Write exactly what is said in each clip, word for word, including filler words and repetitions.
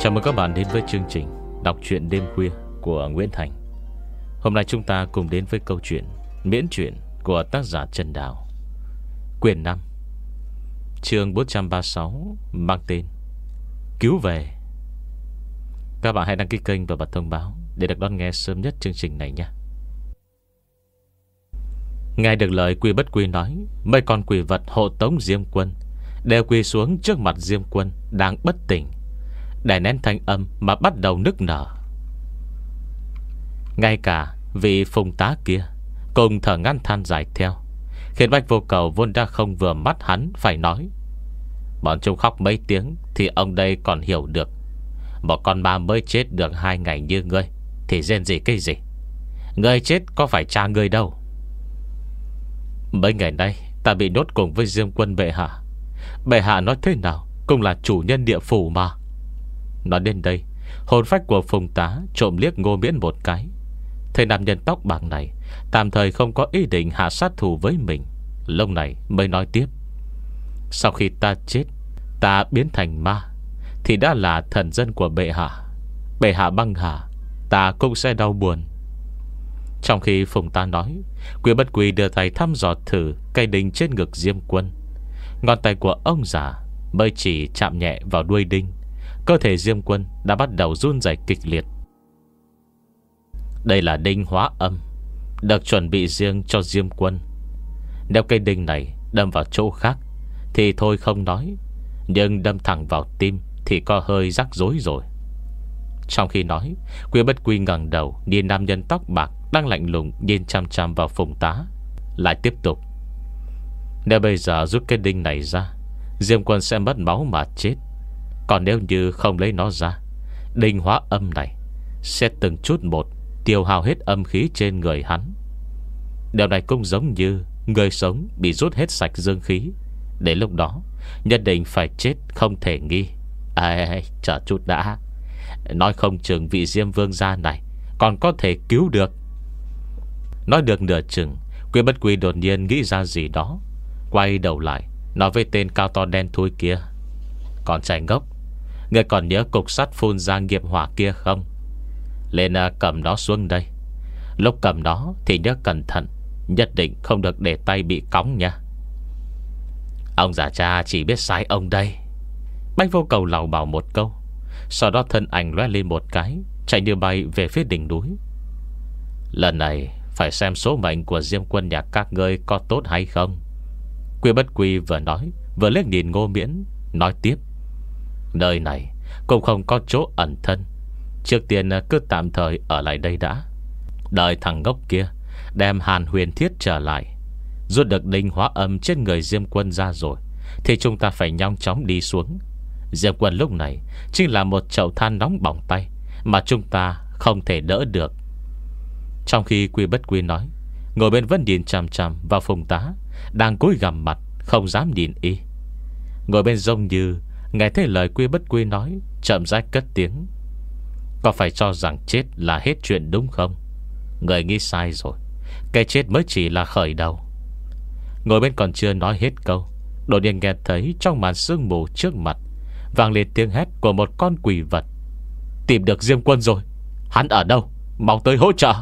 Chào mừng các bạn đến với chương trình đọc truyện đêm khuya của Nguyễn Thành. Hôm nay chúng ta cùng đến với câu chuyện miễn truyện của tác giả Trần Đào, quyển năm, chương bốn trăm ba mươi sáu, mang tên Cứu Về. Các bạn hãy đăng ký kênh và bật thông báo để được đón nghe sớm nhất chương trình này nhé. Nghe được lời Quy Bất Quy nói, mấy con quỷ vật hộ tống Diêm Quân đều quỳ xuống trước mặt Diêm Quân đang bất tỉnh, đè nén thanh âm mà bắt đầu nức nở. Ngay cả vị phùng tá kia cùng thở ngăn than dài theo, khiến Bạch Vô Cầu vốn đã không vừa mắt hắn phải nói: bọn chúng khóc mấy tiếng thì ông đây còn hiểu được. Một con ma mới chết được hai ngày như ngươi thì rên gì cái gì? Ngươi chết có phải cha ngươi đâu. Mấy ngày nay ta bị nhốt cùng với Diêm Quân bệ hạ. Bệ hạ nói thế nào cũng là chủ nhân địa phủ mà. Nói đến đây, hồn phách của phùng tá trộm liếc Ngô Miễn một cái. Thầy nam nhân tóc bạc này tạm thời không có ý định hạ sát thủ với mình. Lúc này mới nói tiếp: sau khi ta chết, ta biến thành ma thì đã là thần dân của bệ hạ. Bệ hạ băng hà, ta cũng sẽ đau buồn. Trong khi phùng tá nói, Quy Bất Quy đưa tay thăm dò thử cây đinh trên ngực Diêm Quân. Ngón tay của ông già mới chỉ chạm nhẹ vào đuôi đinh, cơ thể Diêm Quân đã bắt đầu run rẩy kịch liệt. Đây là đinh hóa âm, được chuẩn bị riêng cho Diêm Quân. Nếu cây đinh này đâm vào chỗ khác thì thôi không nói, nhưng đâm thẳng vào tim thì có hơi rắc rối rồi. Trong khi nói, Quy Bất Quy ngẩng đầu nhìn nam nhân tóc bạc đang lạnh lùng nhìn chăm chăm vào phùng tá, lại tiếp tục: nếu bây giờ rút cái đinh này ra, Diêm Quân sẽ mất máu mà chết. Còn nếu như không lấy nó ra, đinh hóa âm này sẽ từng chút một tiêu hao hết âm khí trên người hắn. Điều này cũng giống như người sống bị rút hết sạch dương khí. Đến lúc đó nhất định phải chết không thể nghi. À, chờ chút đã, nói không chừng vị Diêm Vương gia này còn có thể cứu được. Nói được nửa chừng, Quy Bất Quy đột nhiên nghĩ ra gì đó, quay đầu lại nói với tên cao to đen thui kia: còn trai ngốc, ngươi còn nhớ cục sắt phun ra nghiệp hỏa kia không? Lên cầm nó xuống đây. Lúc cầm nó thì nhớ cẩn thận, nhất định không được để tay bị cóng nha. Ông già cha chỉ biết sai ông đây. Bạch Vô Cầu lào bảo một câu, sau đó thân ảnh lóe lên một cái, chạy như bay về phía đỉnh núi. Lần này phải xem số mệnh của Diêm Quân nhà các ngươi có tốt hay không. Quy Bất Quy vừa nói vừa liếc nhìn Ngô Miễn, nói tiếp: nơi này cũng không có chỗ ẩn thân, trước tiên cứ tạm thời ở lại đây đã. Đợi thằng ngốc kia đem Hàn Huyền Thiết trở lại, rút được đinh hóa âm trên người Diêm Quân ra rồi, thì chúng ta phải nhanh chóng đi xuống. Diêm Quân lúc này chính là một chậu than nóng bỏng tay mà chúng ta không thể đỡ được. Trong khi Quy Bất Quy nói, ngồi bên vẫn nhìn chằm chằm vào phùng tá đang cúi gằm mặt không dám nhìn y. Ngồi bên giống như nghe thấy lời Quy Bất Quy nói, chậm rãi cất tiếng: có phải cho rằng chết là hết chuyện đúng không? Người nghĩ sai rồi, cái chết mới chỉ là khởi đầu. Ngồi bên còn chưa nói hết câu, đột nhiên nghe thấy trong màn sương mù trước mặt vang lên tiếng hét của một con quỷ vật: tìm được Diêm Quân rồi. Hắn ở đâu? Mau tới hỗ trợ.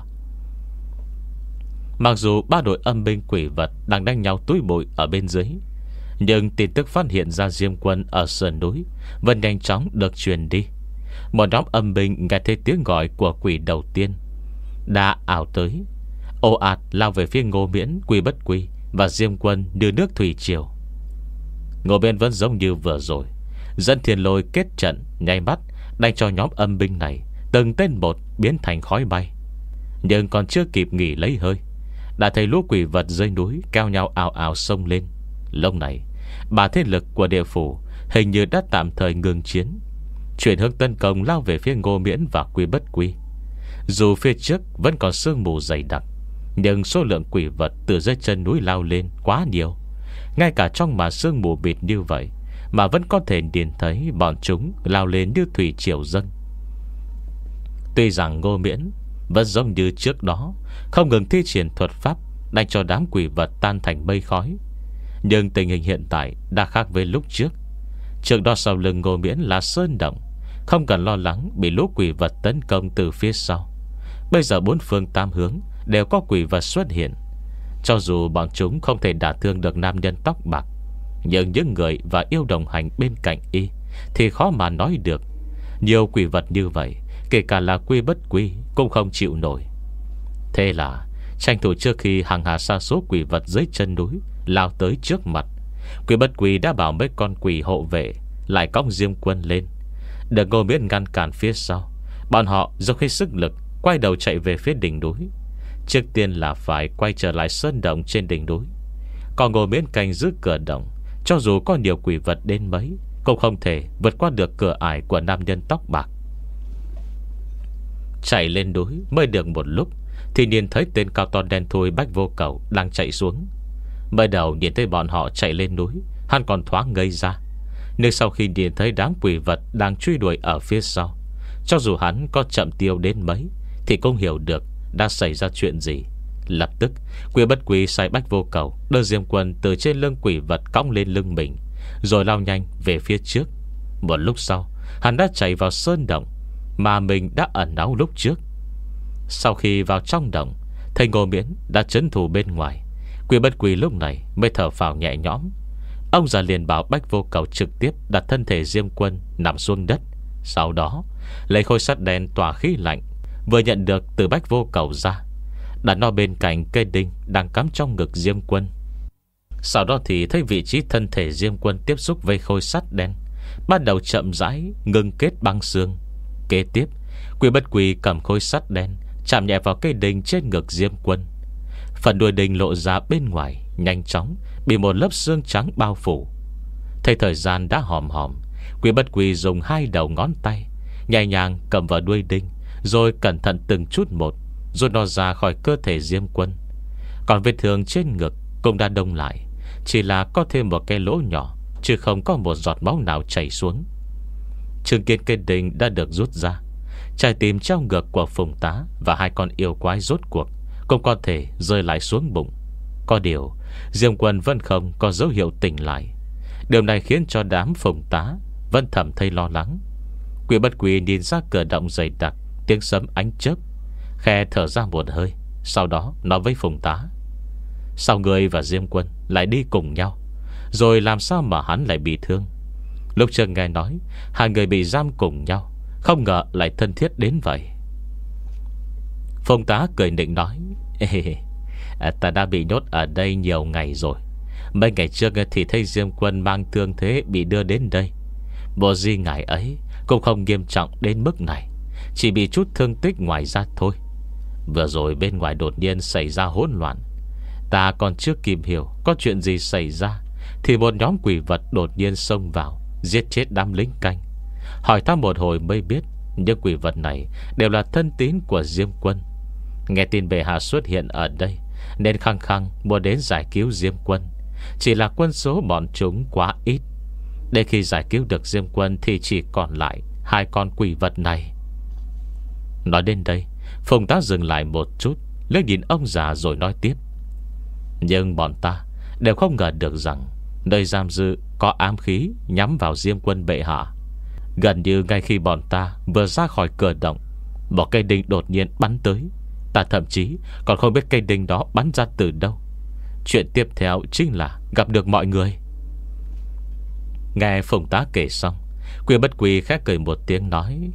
Mặc dù ba đội âm binh quỷ vật đang đánh nhau túi bụi ở bên dưới, nhưng tin tức phát hiện ra Diêm Quân ở sườn núi vẫn nhanh chóng được truyền đi. Một nhóm âm binh nghe thấy tiếng gọi của quỷ đầu tiên đã ảo tới, ồ ạt lao về phía Ngô Miễn, Quy Bất Quy và Diêm Quân như nước thủy triều. Ngô Miễn vẫn giống như vừa rồi, dẫn thiên lôi kết trận, nháy mắt đánh cho nhóm âm binh này từng tên một biến thành khói bay. Nhưng còn chưa kịp nghỉ lấy hơi, đã thấy lũ quỷ vật dưới núi keo nhau ào ào xông lên. Lúc này ba thế lực của địa phủ hình như đã tạm thời ngừng chiến, chuyển hướng tấn công lao về phía Ngô Miễn và Quy Bất Quy. Dù phía trước vẫn còn sương mù dày đặc, nhưng số lượng quỷ vật từ dưới chân núi lao lên quá nhiều. Ngay cả trong màn sương mù bịt như vậy mà vẫn có thể nhìn thấy bọn chúng lao lên như thủy triều dâng. Tuy rằng Ngô Miễn vẫn giống như trước đó không ngừng thi triển thuật pháp đánh cho đám quỷ vật tan thành mây khói, nhưng tình hình hiện tại đã khác với lúc trước. Trước đó sau lưng Ngô Miễn là sơn động, không cần lo lắng bị lũ quỷ vật tấn công từ phía sau. Bây giờ bốn phương tám hướng đều có quỷ vật xuất hiện. Cho dù bọn chúng không thể đả thương được nam nhân tóc bạc, nhưng những người và yêu đồng hành bên cạnh y thì khó mà nói được. Nhiều quỷ vật như vậy, kể cả là quy bất quy cũng không chịu nổi. Thế là tranh thủ trước khi hàng hà sa số quỷ vật dưới chân núi lao tới trước mặt, Quy bất quy đã bảo mấy con quỷ hộ vệ lại cõng Diêm Quân lên, đừng Ngô Miễn ngăn cản phía sau. Bọn họ dốc hết sức lực quay đầu chạy về phía đỉnh núi. Trước tiên là phải quay trở lại sơn động trên đỉnh núi. Còn Ngô Miễn canh giữ cửa động, cho dù có nhiều quỷ vật đến mấy cũng không thể vượt qua được cửa ải của nam nhân tóc bạc. Chạy lên núi mới được một lúc thì nhìn thấy tên cao to đen thui Bách Vô Cầu đang chạy xuống. Mới đầu nhìn thấy bọn họ chạy lên núi, hắn còn thoáng ngây ra. Nhưng sau khi nhìn thấy đám quỷ vật đang truy đuổi ở phía sau, cho dù hắn có chậm tiêu đến mấy thì cũng hiểu được đã xảy ra chuyện gì. Lập tức Quy bất quy sai Bách Vô Cầu đưa Diêm Quân từ trên lưng quỷ vật cõng lên lưng mình, rồi lao nhanh về phía trước. Một lúc sau, hắn đã chạy vào sơn động mà mình đã ẩn náu lúc trước. Sau khi vào trong động, thấy Ngô Miễn đã trấn thủ bên ngoài, Quy bất quy lúc này mới thở phào nhẹ nhõm. Ông già liền bảo Bách Vô Cầu trực tiếp đặt thân thể Diêm Quân nằm xuống đất. Sau đó lấy khối sắt đen tỏa khí lạnh vừa nhận được từ Bách Vô Cầu ra, đặt nó bên cạnh cây đinh đang cắm trong ngực Diêm Quân. Sau đó thì thấy vị trí thân thể Diêm Quân tiếp xúc với khối sắt đen bắt đầu chậm rãi ngưng kết băng xương. Kế tiếp, Quy bất quy cầm khối sắt đen chạm nhẹ vào cây đinh trên ngực Diêm Quân. Phần đuôi đinh lộ ra bên ngoài nhanh chóng bị một lớp xương trắng bao phủ. Thấy thời gian đã hòm hòm, Quy bất quy dùng hai đầu ngón tay nhẹ nhàng cầm vào đuôi đinh, rồi cẩn thận từng chút một rút nó ra khỏi cơ thể Diêm Quân. Còn vết thương trên ngực cũng đã đông lại, chỉ là có thêm một cái lỗ nhỏ, chứ không có một giọt máu nào chảy xuống. Chứng kiến cây đinh đã được rút ra, trái tim trong ngực của Phùng Tá và hai con yêu quái rốt cuộc cũng có thể rơi lại xuống bụng. Có điều Diêm Quân vẫn không có dấu hiệu tỉnh lại. Điều này khiến cho đám Phùng Tá vẫn thầm thấy lo lắng. Quy bất quy nhìn ra cửa động dày đặc, tiếng sấm ánh chớp, khẽ thở ra một hơi. Sau đó nói với Phùng Tá: sao ngươi và Diêm Quân lại đi cùng nhau, rồi làm sao mà hắn lại bị thương? Lúc trước nghe nói hai người bị giam cùng nhau, không ngờ lại thân thiết đến vậy. Phùng Tá cười nịnh nói: Ê, ta đã bị nhốt ở đây nhiều ngày rồi. Mấy ngày trước thì thấy Diêm Quân mang thương thế bị đưa đến đây. Bộ di ngài ấy cũng không nghiêm trọng đến mức này, chỉ bị chút thương tích ngoài ra thôi. Vừa rồi bên ngoài đột nhiên xảy ra hỗn loạn, ta còn chưa kịp hiểu có chuyện gì xảy ra thì một nhóm quỷ vật đột nhiên xông vào, giết chết đám lính canh. Hỏi thăm một hồi mới biết những quỷ vật này đều là thân tín của Diêm Quân. Nghe tin bệ hạ xuất hiện ở đây nên khăng khăng muốn đến giải cứu Diêm Quân. Chỉ là quân số bọn chúng quá ít, để khi giải cứu được Diêm Quân thì chỉ còn lại hai con quỷ vật này. Nói đến đây, Phùng Tá dừng lại một chút, liếc nhìn ông già rồi nói tiếp: nhưng bọn ta đều không ngờ được rằng nơi giam giữ có ám khí nhắm vào Diêm Quân bệ hạ. Gần như ngay khi bọn ta vừa ra khỏi cửa động, một cây đinh đột nhiên bắn tới. Ta thậm chí còn không biết cây đinh đó bắn ra từ đâu. Chuyện tiếp theo chính là gặp được mọi người. Nghe Phùng Tá kể xong, Quy bất quy khẽ cười một tiếng nói: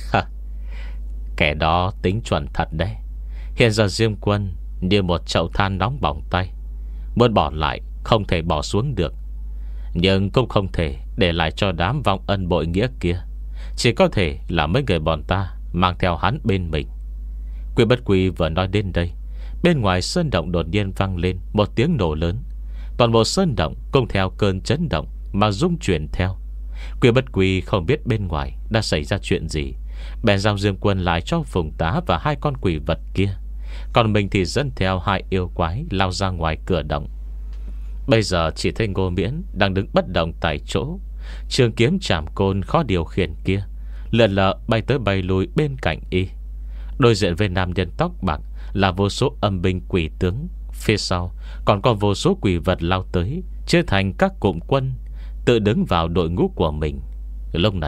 kẻ đó tính chuẩn thật đấy. Hiện giờ Diêm Quân như một chậu than nóng bỏng tay, muốn bỏ lại không thể bỏ xuống được, nhưng cũng không thể để lại cho đám vong ân bội nghĩa kia. Chỉ có thể là mấy người bọn ta mang theo hắn bên mình. Quy bất quy vừa nói đến đây, bên ngoài sơn động đột nhiên vang lên một tiếng nổ lớn. Toàn bộ sơn động cùng theo cơn chấn động mà rung chuyển theo. Quy bất quy không biết bên ngoài đã xảy ra chuyện gì, bèn giao Diêm Quân lại cho Phùng Tá và hai con quỷ vật kia, còn mình thì dẫn theo hai yêu quái lao ra ngoài cửa động. Bây giờ chỉ thấy Ngô Miễn đang đứng bất động tại chỗ, trường kiếm chạm côn khó điều khiển kia lượn lờ bay tới bay lui bên cạnh y. Đối diện với nam nhân tóc bạc là vô số âm binh quỷ tướng, phía sau còn có vô số quỷ vật lao tới, chia thành các cụm quân, tự đứng vào đội ngũ của mình. Lúc này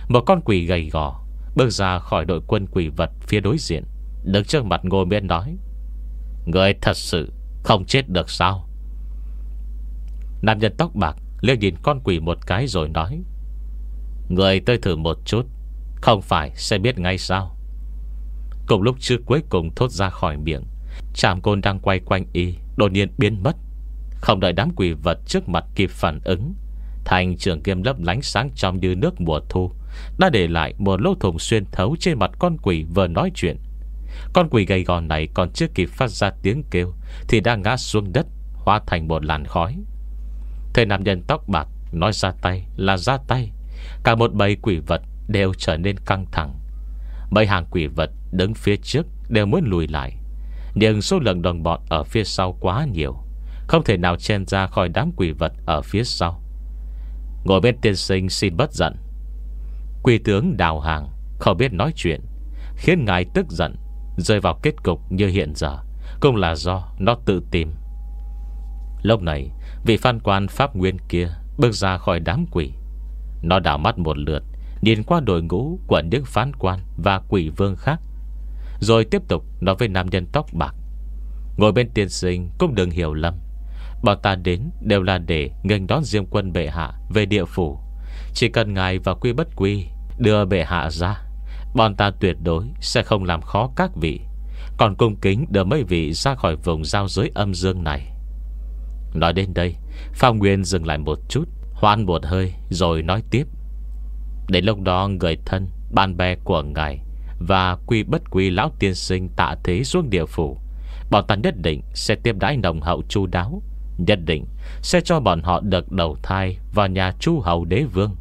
Một con quỷ gầy gò bước ra khỏi đội quân quỷ vật phía đối diện, đứng trước mặt Ngô Miễn nói: Người thật sự không chết được sao? Nam nhân tóc bạc liếc nhìn con quỷ một cái rồi nói: Người tới thử một chút, không phải sẽ biết ngay sao? Cùng lúc chữ cuối cùng thốt ra khỏi miệng, trảm côn đang quay quanh y đột nhiên biến mất. Không đợi đám quỷ vật trước mặt kịp phản ứng, thành trường kiếm lấp lánh sáng trong như nước mùa thu đã để lại một lỗ thủng xuyên thấu trên mặt con quỷ vừa nói chuyện. Con quỷ gầy gò này còn chưa kịp phát ra tiếng kêu thì đã ngã xuống đất, hóa thành một làn khói. Thế nam nhân tóc bạc nói ra tay là ra tay, cả một bầy quỷ vật đều trở nên căng thẳng. Mấy hàng quỷ vật đứng phía trước đều muốn lùi lại, nhưng số lượng đồng bọn ở phía sau quá nhiều, không thể nào chen ra khỏi đám quỷ vật ở phía sau. Ngồi bên tiên sinh xin bất giận. Quỷ tướng đào hàng không biết nói chuyện, khiến ngài tức giận, rơi vào kết cục như hiện giờ cũng là do nó tự tìm. Lúc này vị phan quan pháp nguyên kia bước ra khỏi đám quỷ. Nó đảo mắt một lượt, nhìn qua đội ngũ của những phán quan và quỷ vương khác, rồi tiếp tục nói với nam nhân tóc bạc: Ngồi bên tiên sinh cũng đừng hiểu lầm, bọn ta đến đều là để nghênh đón Diêm Quân bệ hạ về địa phủ. Chỉ cần ngài và Quy Bất Quy đưa bệ hạ ra, bọn ta tuyệt đối sẽ không làm khó các vị, còn cung kính đưa mấy vị ra khỏi vùng giao giới âm dương này. Nói đến đây, Phạm Nguyên dừng lại một chút, hoãn một hơi rồi nói tiếp: Đến lúc đó người thân, bạn bè của ngài và Quy Bất Quy lão tiên sinh tạ thế xuống địa phủ, bọn ta nhất định sẽ tiếp đãi nồng hậu chu đáo, nhất định sẽ cho bọn họ được đầu thai vào nhà chu hầu đế vương.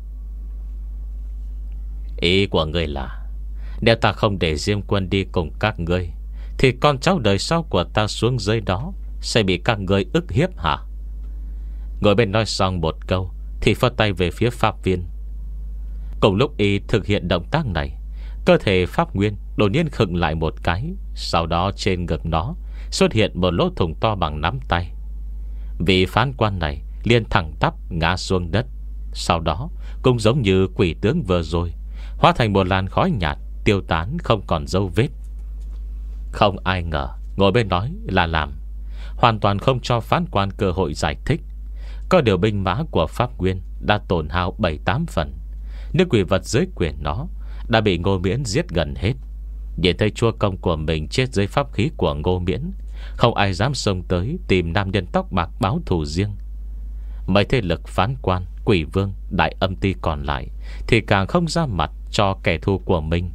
Ý của người là nếu ta không để Diêm Quân đi cùng các ngươi, thì con cháu đời sau của ta xuống dưới đó sẽ bị các ngươi ức hiếp hả? Ngồi bên nói xong một câu thì phất tay về phía pháp viên. Cùng lúc y thực hiện động tác này, cơ thể Pháp Nguyên đột nhiên khựng lại một cái. Sau đó trên ngực nó xuất hiện một lỗ thủng to bằng nắm tay. Vị phán quan này liền thẳng tắp ngã xuống đất. Sau đó cũng giống như quỷ tướng vừa rồi, hóa thành một làn khói nhạt, tiêu tán không còn dấu vết. Không ai ngờ ngồi bên nói là làm, hoàn toàn không cho phán quan cơ hội giải thích. Có điều binh mã của Pháp Nguyên đã tổn hao bảy tám phần. Nước quỷ vật dưới quyền nó đã bị Ngô Miễn giết gần hết. Nhìn thấy chua công của mình chết dưới pháp khí của Ngô Miễn, không ai dám xông tới tìm nam nhân tóc bạc báo thù riêng. Mấy thế lực phán quan, quỷ vương, đại âm ty còn lại thì càng không ra mặt cho kẻ thù của mình.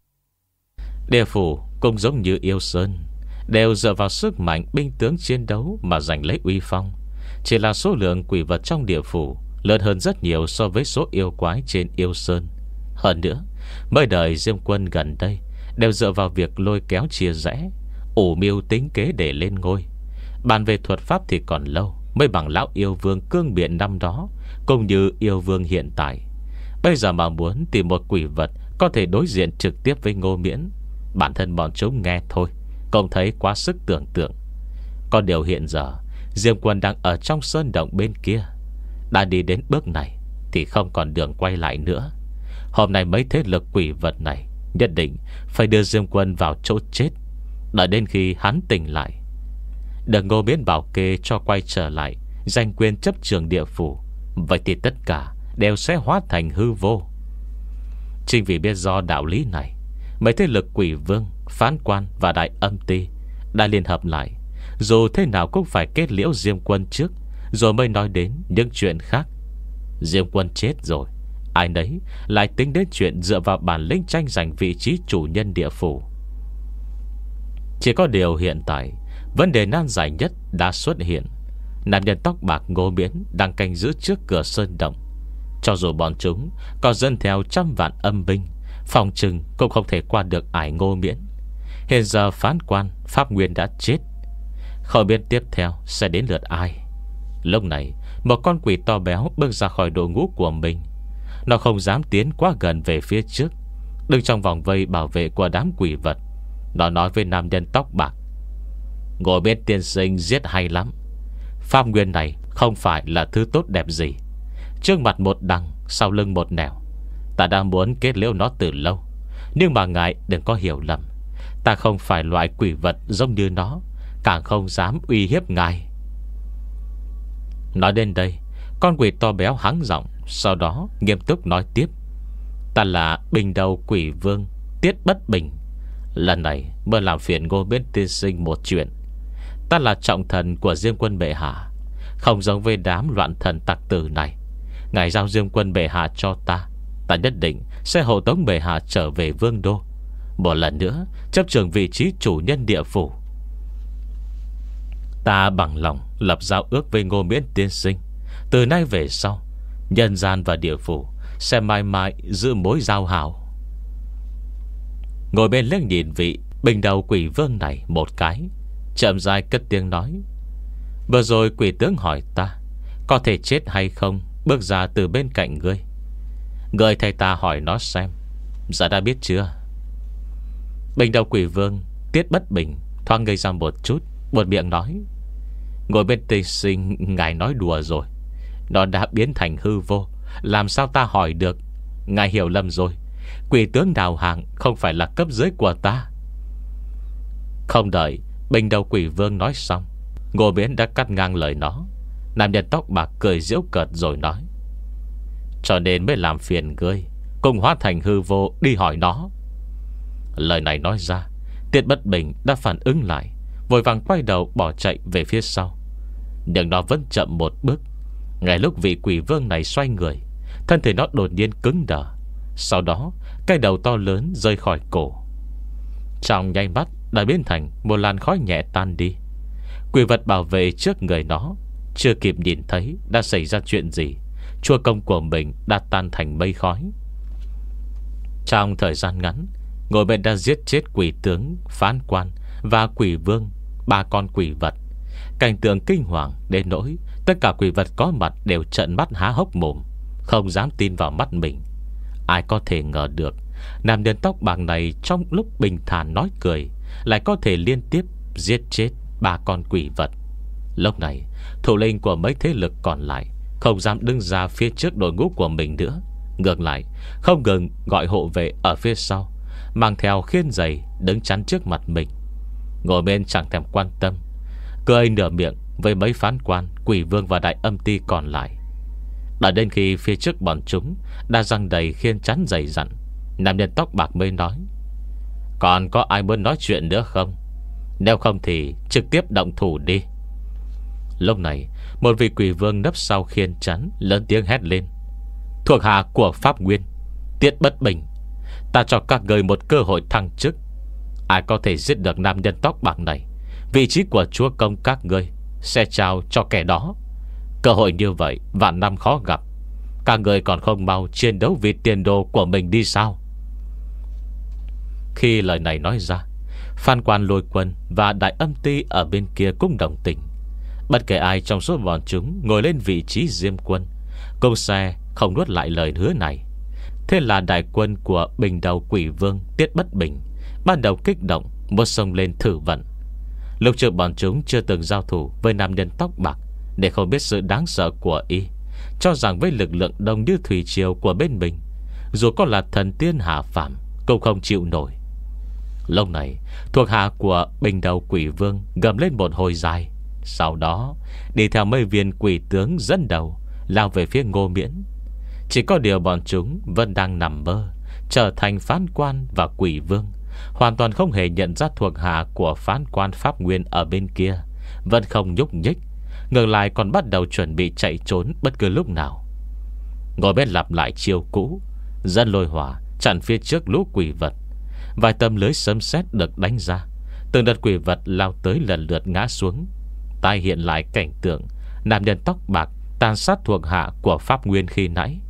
Địa phủ cũng giống như Yêu Sơn, đều dựa vào sức mạnh binh tướng chiến đấu mà giành lấy uy phong. Chỉ là số lượng quỷ vật trong địa phủ lớn hơn rất nhiều so với số yêu quái trên Yêu Sơn. Hơn nữa, mới đời Diêm Quân gần đây đều dựa vào việc lôi kéo chia rẽ, ủ mưu tính kế để lên ngôi. Bàn về thuật pháp thì còn lâu mới bằng lão yêu vương cương biện năm đó, cũng như yêu vương hiện tại. Bây giờ mà muốn tìm một quỷ vật có thể đối diện trực tiếp với Ngô Miễn, bản thân bọn chúng nghe thôi cũng thấy quá sức tưởng tượng. Còn điều hiện giờ Diêm Quân đang ở trong sơn động bên kia, đã đi đến bước này thì không còn đường quay lại nữa. Hôm nay mấy thế lực quỷ vật này nhất định phải đưa Diêm Quân vào chỗ chết, đợi đến khi hắn tỉnh lại. Đừng Ngô Miễn bảo kê cho quay trở lại giành quyền chấp trường địa phủ, vậy thì tất cả đều sẽ hóa thành hư vô. Chính vì biết do đạo lý này, mấy thế lực quỷ vương, phán quan và đại âm ty đã liên hợp lại. Dù thế nào cũng phải kết liễu Diêm Quân trước, rồi mới nói đến những chuyện khác. Diêm Quân chết rồi, ai nấy lại tính đến chuyện dựa vào bản lĩnh tranh giành vị trí chủ nhân địa phủ. Chỉ có điều hiện tại vấn đề nan giải nhất đã xuất hiện. Nam nhân tóc bạc Ngô Miễn đang canh giữ trước cửa sơn động. Cho dù bọn chúng có dẫn theo trăm vạn âm binh, phòng trừng cũng không thể qua được ải Ngô Miễn. Hiện giờ phán quan Pháp Nguyên đã chết, không biết tiếp theo sẽ đến lượt ai. Lúc này một con quỷ to béo bước ra khỏi đội ngũ của mình. Nó không dám tiến quá gần về phía trước, đứng trong vòng vây bảo vệ của đám quỷ vật. Nó nói với nam nhân tóc bạc: Ngồi bên tiên sinh giết hay lắm. Pháp Nguyên này không phải là thứ tốt đẹp gì. Trước mặt một đằng, sau lưng một nẻo. Ta đã muốn kết liễu nó từ lâu, nhưng mà ngài đừng có hiểu lầm, ta không phải loại quỷ vật giống như nó, càng không dám uy hiếp ngài. Nói đến đây, con quỷ to béo hắng giọng, sau đó nghiêm túc nói tiếp: Ta là Bình Đầu Quỷ Vương Tiết Bất Bình. Lần này mới làm phiền Ngô Miễn tiên sinh một chuyện. Ta là trọng thần của Diêm Quân bệ hạ, không giống với đám loạn thần tặc tử này. Ngài giao Diêm Quân bệ hạ cho ta, ta nhất định sẽ hộ tống bệ hạ trở về vương đô, một lần nữa chấp trường vị trí chủ nhân địa phủ. Ta bằng lòng lập giao ước với Ngô Miễn tiên sinh, từ nay về sau, nhân gian và địa phủ sẽ mãi mãi giữ mối giao hảo. Ngồi bên liếc nhìn vị Bình Đầu Quỷ Vương này một cái, chậm rãi cất tiếng nói: Vừa rồi quỷ tướng hỏi ta có thể chết hay không, bước ra từ bên cạnh ngươi. Người thầy ta hỏi nó xem, giờ đã biết chưa? Bình Đầu Quỷ Vương Tiết Bất Bình thoáng ngây ra một chút, buột miệng nói: Ngồi bên tiên sinh, ngài nói đùa rồi. Nó đã biến thành hư vô, làm sao ta hỏi được? Ngài hiểu lầm rồi, quỷ tướng Đào Hàng không phải là cấp dưới của ta. Không đợi Bình Đầu Quỷ Vương nói xong, Ngô Miễn đã cắt ngang lời nó. Nam nhân tóc bạc cười giễu cợt rồi nói: Cho nên mới làm phiền ngươi cùng hóa thành hư vô đi hỏi nó. Lời này nói ra, Tiết Bất Bình đã phản ứng lại, vội vàng quay đầu bỏ chạy về phía sau. Nhưng nó vẫn chậm một bước. Ngay lúc vị quỷ vương này xoay người, thân thể nó đột nhiên cứng đờ. Sau đó cái đầu to lớn rơi khỏi cổ, trong nháy mắt đã biến thành một làn khói nhẹ tan đi. Quỷ vật bảo vệ trước người nó chưa kịp nhìn thấy đã xảy ra chuyện gì, chua công của mình đã tan thành mây khói. Trong thời gian ngắn, Ngồi bên đã giết chết quỷ tướng, phán quan và quỷ vương, ba con quỷ vật. Cảnh tượng kinh hoàng đến nỗi tất cả quỷ vật có mặt đều trợn mắt há hốc mồm, không dám tin vào mắt mình. Ai có thể ngờ được nam nhân tóc bạc này trong lúc bình thản nói cười lại có thể liên tiếp giết chết ba con quỷ vật. Lúc này thủ lĩnh của mấy thế lực còn lại không dám đứng ra phía trước đội ngũ của mình nữa, ngược lại không ngừng gọi hộ vệ ở phía sau, mang theo khiên giày đứng chắn trước mặt mình. Ngồi bên chẳng thèm quan tâm, cười nửa miệng với mấy phán quan, quỷ vương và đại âm ty còn lại. Đợi đến khi phía trước bọn chúng đã răng đầy khiên chắn dày dặn, nam nhân tóc bạc mới nói: Còn có ai muốn nói chuyện nữa không? Nếu không thì trực tiếp động thủ đi. Lúc này một vị quỷ vương nấp sau khiên chắn lớn tiếng hét lên: Thuộc hạ của Pháp Nguyên, Tiết Bất Bình, ta cho các người một cơ hội thăng chức. Ai có thể giết được nam nhân tóc bạc này, vị trí của chúa công các ngươi sẽ trao cho kẻ đó. Cơ hội như vậy vạn năm khó gặp, các người còn không mau chiến đấu vì tiền đồ của mình đi sao? Khi lời này nói ra, Phan Quan Lôi Quân và đại âm ty ở bên kia cũng đồng tình. Bất kể ai trong số bọn chúng ngồi lên vị trí Diêm Quân, công xe không nuốt lại lời hứa này. Thế là đại quân của Bình Đầu Quỷ Vương Tiết Bất Bình ban đầu kích động, muốn xông lên thử vận. Lúc trước bọn chúng chưa từng giao thủ với nam nhân tóc bạc, để không biết sự đáng sợ của y, cho rằng với lực lượng đông như thủy triều của bên mình, dù có là thần tiên hạ phàm cũng không chịu nổi. Lúc này thuộc hạ của Bình Đầu Quỷ Vương gầm lên một hồi dài, sau đó đi theo mấy viên quỷ tướng dẫn đầu lao về phía Ngô Miễn. Chỉ có điều bọn chúng vẫn đang nằm mơ, trở thành phán quan và quỷ vương, hoàn toàn không hề nhận ra thuộc hạ của phán quan Pháp Nguyên ở bên kia vẫn không nhúc nhích, ngược lại còn bắt đầu chuẩn bị chạy trốn bất cứ lúc nào. Ngồi bên lặp lại chiêu cũ, dân lôi hỏa chặn phía trước lũ quỷ vật. Vài tấm lưới sấm sét được đánh ra, từng đợt quỷ vật lao tới lần lượt ngã xuống. Tai hiện lại cảnh tượng nam nhân tóc bạc tàn sát thuộc hạ của Pháp Nguyên khi nãy.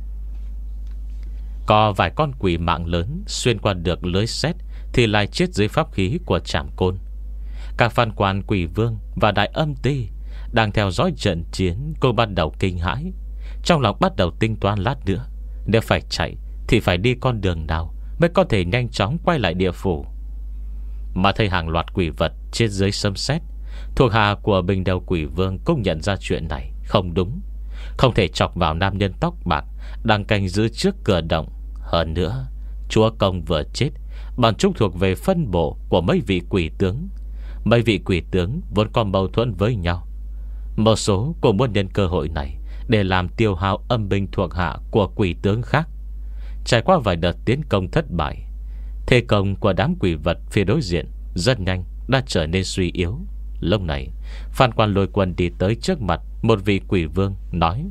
Có vài con quỷ mạng lớn xuyên qua được lưới sét thì lại chết dưới pháp khí của Trảm Côn. Các phan quan quỷ vương và đại âm ty đang theo dõi trận chiến cô ban đầu kinh hãi, trong lòng bắt đầu tính toán lát nữa nếu phải chạy thì phải đi con đường nào mới có thể nhanh chóng quay lại địa phủ. Mà thấy hàng loạt quỷ vật chết dưới sấm sét, thuộc hạ của Bình Đầu Quỷ Vương cũng nhận ra chuyện này không đúng, không thể chọc vào nam nhân tóc bạc đang canh giữ trước cửa động Hơn nữa, chúa công vừa chết, bọn chúng thuộc về phân bộ của mấy vị quỷ tướng. Mấy vị quỷ tướng vốn có mâu thuẫn với nhau. Một số cũng muốn nhân cơ hội này để làm tiêu hao âm binh thuộc hạ của quỷ tướng khác. Trải qua vài đợt tiến công thất bại, thế công của đám quỷ vật phía đối diện rất nhanh đã trở nên suy yếu. Lúc này Phan Quan Lôi Quân đi tới trước mặt một vị quỷ vương, nói: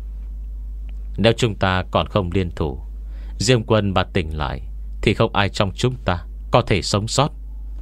nếu chúng ta còn không liên thủ, Diêm Quân mà tỉnh lại thì không ai trong chúng ta có thể sống sót.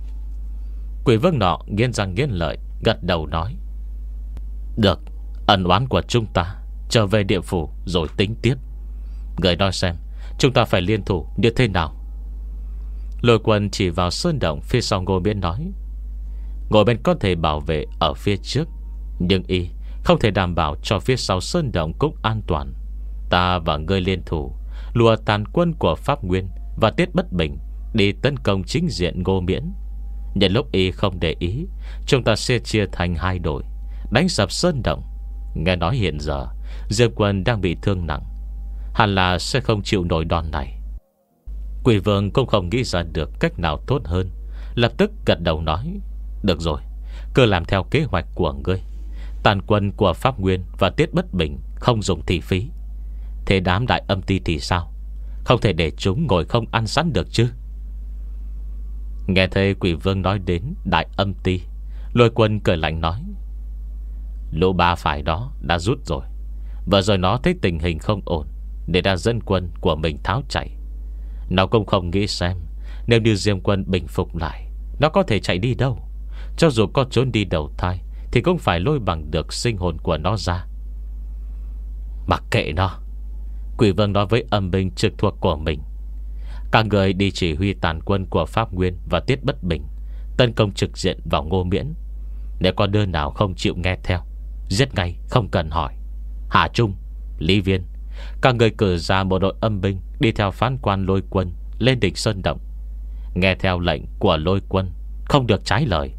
Quỷ vương nọ nghiến răng nghiến lợi, gật đầu nói: được, ân oán của chúng ta trở về địa phủ rồi tính tiếp. Người nói xem chúng ta phải liên thủ như thế nào? Lôi Quân chỉ vào sơn động phía sau Ngô Miễn nói: Ngồi bên có thể bảo vệ ở phía trước, nhưng y không thể đảm bảo cho phía sau sơn động cũng an toàn. Ta và ngươi liên thủ lùa tàn quân của Pháp Nguyên và Tiết Bất Bình đi tấn công chính diện Ngô Miễn. Nhân lúc y không để ý, chúng ta sẽ chia thành hai đội, đánh sập sơn động. Nghe nói hiện giờ Diêm Quân đang bị thương nặng, hẳn là sẽ không chịu nổi đòn này. Quỷ vương cũng không nghĩ ra được cách nào tốt hơn, lập tức gật đầu nói: được rồi, cứ làm theo kế hoạch của ngươi. Tàn quân của Pháp Nguyên và Tiết Bất Bình không dùng thị phí. Thế đám đại âm ti thì sao? Không thể để chúng ngồi không ăn sẵn được chứ? Nghe thấy quỷ vương nói đến đại âm ti, Lôi Quân cười lạnh nói: lũ ba phải đó đã rút rồi. Vừa rồi nó thấy tình hình không ổn để đã dẫn quân của mình tháo chạy. Nó cũng không nghĩ xem nếu như Diêm Quân bình phục lại, nó có thể chạy đi đâu. Cho dù có trốn đi đầu thai thì cũng phải lôi bằng được sinh hồn của nó ra. Mặc kệ nó, quỷ vương nói với âm binh trực thuộc của mình: các người đi chỉ huy tàn quân của Pháp Nguyên và Tiết Bất Bình tấn công trực diện vào Ngô Miễn. Nếu có đứa nào không chịu nghe theo, giết ngay không cần hỏi. Hà Trung, Lý Viên, các người cử ra một đội âm binh đi theo Phán Quan Lôi Quân lên đỉnh sơn động. Nghe theo lệnh của Lôi Quân, không được trái lời.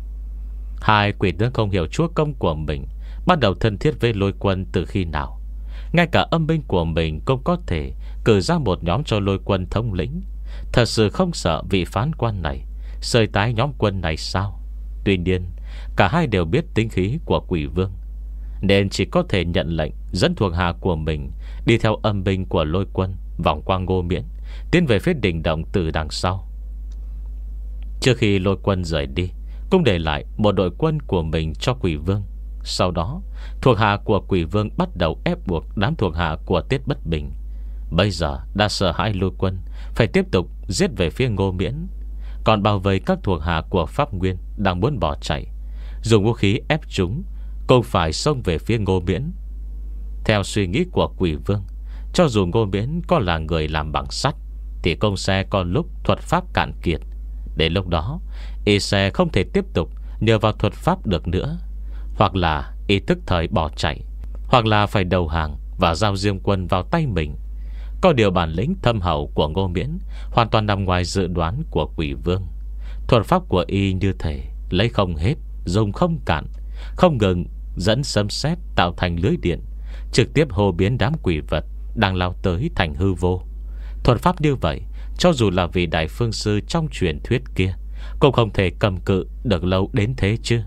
Hai quỷ tướng không hiểu chúa công của mình bắt đầu thân thiết với Lôi Quân từ khi nào. Ngay cả âm binh của mình cũng có thể cử ra một nhóm cho Lôi Quân thống lĩnh. Thật sự không sợ vị phán quan này sơi tái nhóm quân này sao? Tuy nhiên cả hai đều biết tính khí của quỷ vương, nên chỉ có thể nhận lệnh dẫn thuộc hạ của mình đi theo âm binh của Lôi Quân vòng qua Ngô Miễn, tiến về phía đỉnh động từ đằng sau. Trước khi Lôi Quân rời đi, cũng để lại một đội quân của mình cho quỷ vương. Sau đó thuộc hạ của quỷ vương bắt đầu ép buộc đám thuộc hạ của Tiết Bất Bình. Bây giờ đã sợ hãi Lôi Quân, phải tiếp tục giết về phía Ngô Miễn. Còn bao vây các thuộc hạ của Pháp Nguyên đang muốn bỏ chạy, dùng vũ khí ép chúng cũng phải xông về phía Ngô Miễn. Theo suy nghĩ của quỷ vương, cho dù Ngô Miễn có là người làm bằng sắt thì cũng sẽ có lúc thuật pháp cạn kiệt. Đến lúc đó y sẽ không thể tiếp tục nhờ vào thuật pháp được nữa. Hoặc là y tức thời bỏ chạy, hoặc là phải đầu hàng và giao Diêm Quân vào tay mình. Có điều bản lĩnh thâm hậu của Ngô Miễn hoàn toàn nằm ngoài dự đoán của quỷ vương. Thuật pháp của y như thể lấy không hết, dùng không cạn, không ngừng dẫn sấm sét tạo thành lưới điện, trực tiếp hô biến đám quỷ vật đang lao tới thành hư vô. Thuật pháp như vậy, cho dù là vị đại phương sư trong truyền thuyết kia, cũng không thể cầm cự được lâu đến thế chứ.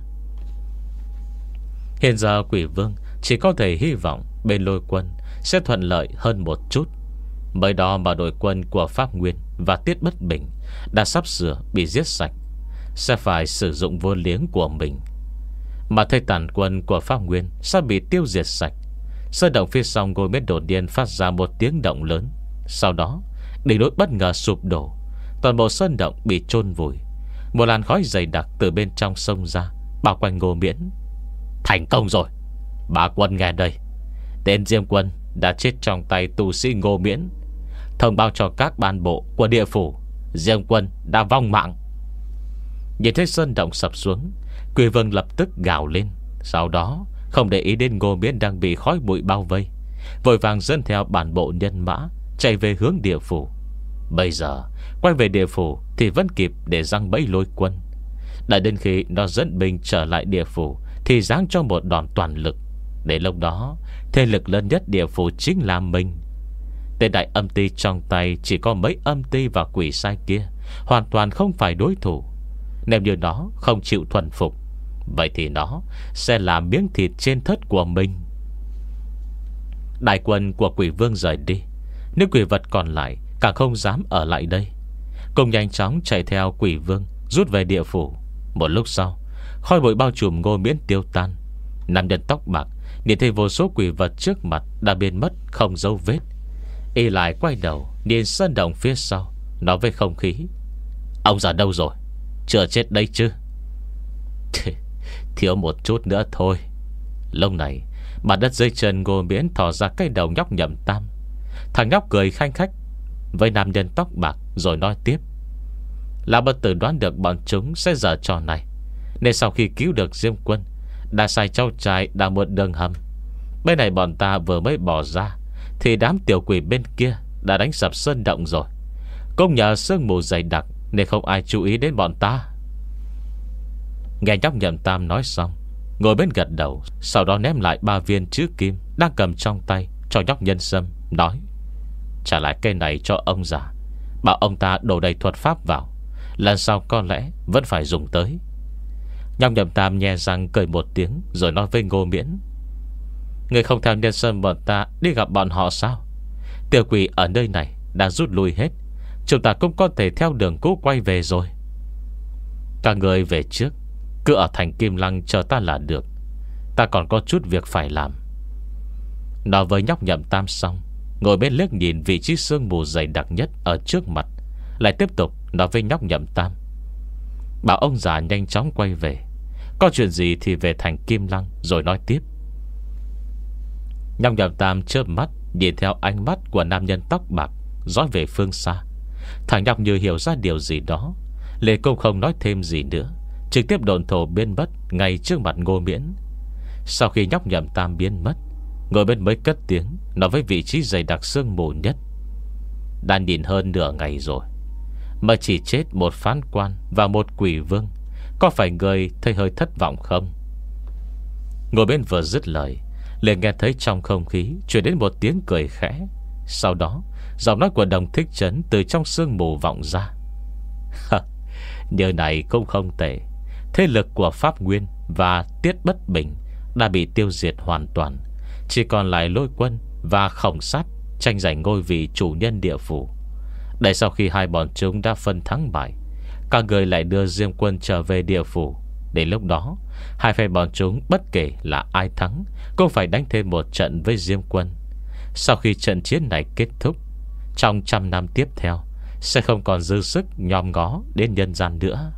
Hiện giờ quỷ vương chỉ có thể hy vọng bên Lôi Quân sẽ thuận lợi hơn một chút. Mới đó mà đội quân của Pháp Nguyên và Tiết Bất Bình đã sắp sửa bị giết sạch, sẽ phải sử dụng vô liếng của mình. Mà thấy tàn quân của Pháp Nguyên sắp bị tiêu diệt sạch, sơn động phía sau Ngôi Miễn đột nhiên phát ra một tiếng động lớn. Sau đó đỉnh núi bất ngờ sụp đổ, toàn bộ sơn động bị chôn vùi. Một làn khói dày đặc từ bên trong sông ra, bao quanh Ngô Miễn. Thành công rồi. Bá quân nghe đây, tên Diêm Quân đã chết trong tay tù sĩ Ngô Miễn. Thông báo cho các ban bộ của địa phủ, Diêm Quân đã vong mạng. Nhìn thấy sơn động sập xuống, quỷ vương lập tức gào lên. Sau đó không để ý đến Ngô Miễn đang bị khói bụi bao vây, vội vàng dẫn theo bản bộ nhân mã chạy về hướng địa phủ. Bây giờ quay về địa phủ thì vẫn kịp để giăng bẫy Lôi Quân. Đợi đến khi nó dẫn binh trở lại địa phủ thì giáng cho một đòn toàn lực. Để lúc đó thế lực lớn nhất địa phủ chính là mình. Tên đại âm ti trong tay chỉ có mấy âm ti và quỷ sai kia, hoàn toàn không phải đối thủ. Nếu như nó không chịu thuần phục, vậy thì nó sẽ là miếng thịt trên thớt của mình. Đại quân của quỷ vương rời đi, những quỷ vật còn lại càng không dám ở lại đây, cùng nhanh chóng chạy theo quỷ vương rút về địa phủ. Một lúc sau, khói bụi bao trùm Ngô Miễn tiêu tan. Nam nhân tóc bạc nhìn thấy vô số quỷ vật trước mặt đã biến mất không dấu vết. Y lại quay đầu nhìn sơn động phía sau, nói với không khí: Ông già đâu rồi? Chưa chết đấy chứ? Thiếu một chút nữa thôi. Lúc này mặt đất dưới chân Ngô Miễn thò ra cái đầu nhóc Nhậm Tam. Thằng nhóc cười khanh khách với nam nhân tóc bạc rồi nói tiếp: Lão bất tử đoán được bọn chúng sẽ giở trò này, nên sau khi cứu được Diêm Quân, đã sai cháu trai đã một đường hầm. Bên này bọn ta vừa mới bỏ ra, thì đám tiểu quỷ bên kia đã đánh sập sơn động rồi. Cũng nhờ sương mù dày đặc nên không ai chú ý đến bọn ta. Nghe nhóc Nhậm Tam nói xong, ngồi bên gật đầu, sau đó ném lại ba viên chữ kim đang cầm trong tay cho nhóc Nhân Sâm, nói: Trả lại cây này cho ông già, bảo ông ta đổ đầy thuật pháp vào, lần sau có lẽ vẫn phải dùng tới. Nhóc Nhậm Tam nhe răng cười một tiếng rồi nói với Ngô Miễn: Người không theo Nhân Sâm bọn ta đi gặp bọn họ sao? Tiểu quỷ ở nơi này đã rút lui hết, chúng ta cũng có thể theo đường cũ quay về rồi. Các người về trước, cứ ở thành Kim Lăng chờ ta là được. Ta còn có chút việc phải làm. Nói với nhóc Nhậm Tam xong, ngồi bên liếc nhìn vị trí sương mù dày đặc nhất ở trước mặt, lại tiếp tục nói với nhóc Nhậm Tam: Bảo ông già nhanh chóng quay về, có chuyện gì thì về thành Kim Lăng rồi nói tiếp. Nhóc Nhậm Tam chớp mắt nhìn theo ánh mắt của nam nhân tóc bạc dõi về phương xa. Thằng nhóc như hiểu ra điều gì đó, Lê Công không nói thêm gì nữa, trực tiếp độn thổ biến mất ngay trước mặt Ngô Miễn. Sau khi nhóc Nhậm Tam biến mất, ngồi bên mới cất tiếng nói với vị trí dày đặc sương mù nhất: Đã nhìn hơn nửa ngày rồi mà chỉ chết một phán quan và một quỷ vương, có phải người thấy hơi thất vọng không? Ngồi bên vừa dứt lời, liền nghe thấy trong không khí truyền đến một tiếng cười khẽ. Sau đó giọng nói của Đồng Thích Trấn từ trong sương mù vọng ra: Nhờ này cũng không tệ. Thế lực của Pháp Nguyên và Tiết Bất Bình đã bị tiêu diệt hoàn toàn, chỉ còn lại Lôi Quân và Khổng Sát tranh giành ngôi vị chủ nhân địa phủ. Để sau khi hai bọn chúng đã phân thắng bại, các người lại đưa Diêm Quân trở về địa phủ. Đến lúc đó, hai phe bọn chúng bất kể là ai thắng cũng phải đánh thêm một trận với Diêm Quân. Sau khi trận chiến này kết thúc, trong trăm năm tiếp theo sẽ không còn dư sức nhòm ngó đến nhân gian nữa.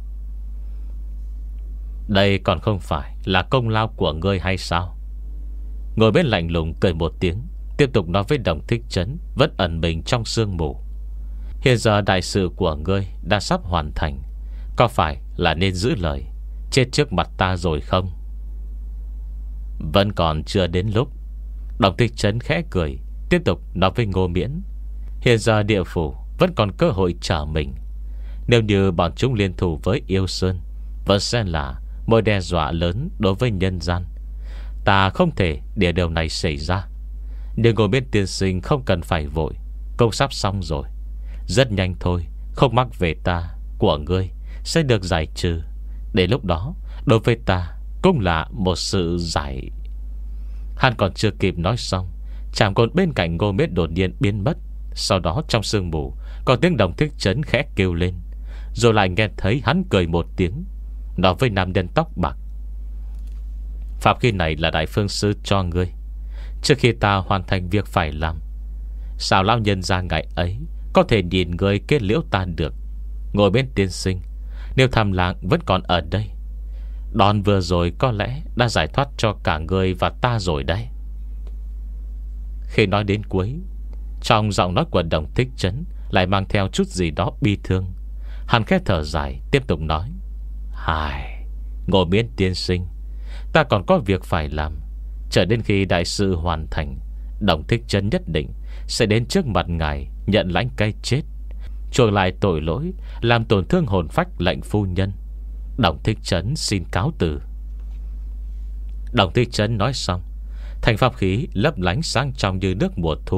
Đây còn không phải là công lao của ngươi hay sao? Ngồi bên lạnh lùng cười một tiếng, tiếp tục nói với Đồng Thích Trấn vẫn ẩn mình trong sương mù: Hiện giờ đại sự của ngươi đã sắp hoàn thành, có phải là nên giữ lời chết trước mặt ta rồi không? Vẫn còn chưa đến lúc. Đồng Thích Trấn khẽ cười, tiếp tục nói với Ngô Miễn: Hiện giờ địa phủ vẫn còn cơ hội trở mình. Nếu như bọn chúng liên thủ với Yêu Sơn, vẫn sẽ là mối đe dọa lớn đối với nhân gian. Ta không thể để điều này xảy ra. Nhưng Ngô Miễn tiên sinh không cần phải vội, công sắp xong rồi. Rất nhanh thôi, không mắc về ta của ngươi sẽ được giải trừ. Đến lúc đó, đối với ta cũng là một sự giải. Hắn còn chưa kịp nói xong, chàng côn bên cạnh Ngô Miễn đột nhiên biến mất. Sau đó trong sương mù có tiếng Đồng Thích Trấn khẽ kêu lên, rồi lại nghe thấy hắn cười một tiếng, nói với nam nhân tóc bạc: Pháp khí này là đại phương sư cho ngươi, trước khi ta hoàn thành việc phải làm. Sao lão nhân ra ngày ấy có thể nhìn ngươi kết liễu ta được? Ngồi bên tiên sinh, nếu Tham Lang vẫn còn ở đây, đòn vừa rồi có lẽ đã giải thoát cho cả ngươi và ta rồi đấy. Khi nói đến cuối, trong giọng nói của Đồng Thích Trấn lại mang theo chút gì đó bi thương. Hắn khẽ thở dài, tiếp tục nói: Hài, Ngô Miễn tiên sinh, ta còn có việc phải làm. Chờ đến khi đại sự hoàn thành, Đồng Thích Trấn nhất định sẽ đến trước mặt ngài nhận lãnh cái chết, chuộc lại tội lỗi làm tổn thương hồn phách lệnh phu nhân. Đồng Thích Trấn xin cáo từ. Đồng Thích Trấn nói xong, thành pháp khí lấp lánh sáng trong như nước mùa thu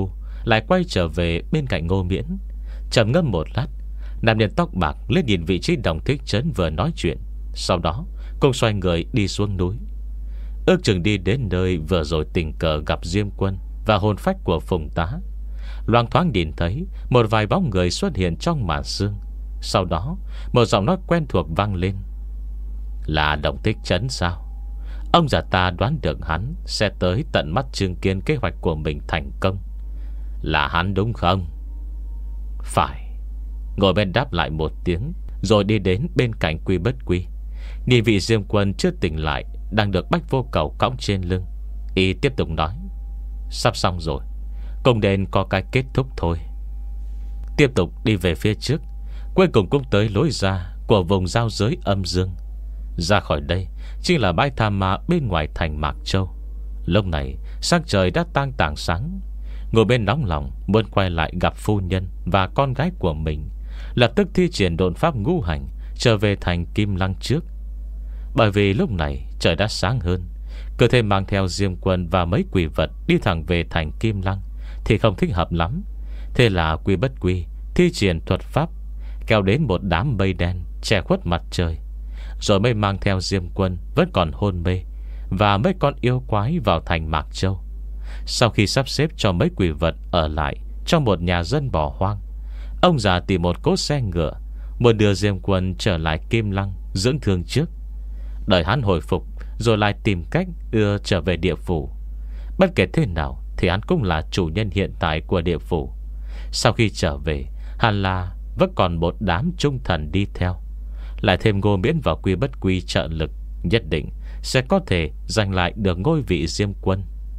lại quay trở về bên cạnh Ngô Miễn. Trầm ngâm một lát, nam nhân tóc bạc lên nhìn vị trí Đồng Thích Trấn vừa nói chuyện, sau đó cùng xoay người đi xuống núi. Ước chừng đi đến nơi vừa rồi tình cờ gặp Diêm Quân và hồn phách của Phùng Tá, loang thoáng nhìn thấy một vài bóng người xuất hiện trong màn sương. Sau đó một giọng nói quen thuộc vang lên: "Là Đồng Thích Trấn sao?" Ông già ta đoán được hắn sẽ tới tận mắt chứng kiến kế hoạch của mình thành công. "Là hắn đúng không?" "Phải." Ngồi bên đáp lại một tiếng, rồi đi đến bên cạnh Quy Bất Quy. Nhìn vị Diêm Quân chưa tỉnh lại đang được Bách Vô Cầu cõng trên lưng, y tiếp tục nói: "Sắp xong rồi, cùng đến có cái kết thúc thôi." Tiếp tục đi về phía trước, cuối cùng cũng tới lối ra của vùng giao giới âm dương. Ra khỏi đây chính là bãi tha ma bên ngoài thành Mạc Châu. Lúc này sắc trời đã tang tảng sáng. Ngồi bên nóng lòng muốn quay lại gặp phu nhân và con gái của mình, lập tức thi triển độn pháp ngũ hành trở về thành Kim Lăng trước. Bởi vì lúc này trời đã sáng hơn, cơ thể mang theo Diêm Quân và mấy quỷ vật đi thẳng về thành Kim Lăng thì không thích hợp lắm. Thế là Quy Bất Quy thi triển thuật pháp kéo đến một đám mây đen che khuất mặt trời, rồi mới mang theo Diêm Quân vẫn còn hôn mê và mấy con yêu quái vào thành Mạc Châu. Sau khi sắp xếp cho mấy quỷ vật ở lại trong một nhà dân bỏ hoang, ông già tìm một cỗ xe ngựa muốn đưa Diêm Quân trở lại Kim Lăng dưỡng thương trước, đợi hắn hồi phục rồi lại tìm cách đưa trở về địa phủ. Bất kể thế nào thì hắn cũng là chủ nhân hiện tại của địa phủ. Sau khi trở về, hẳn là vẫn còn một đám trung thần đi theo, lại thêm Ngô Miễn và Quy Bất Quy trợ lực, nhất định sẽ có thể giành lại được ngôi vị Diêm Quân.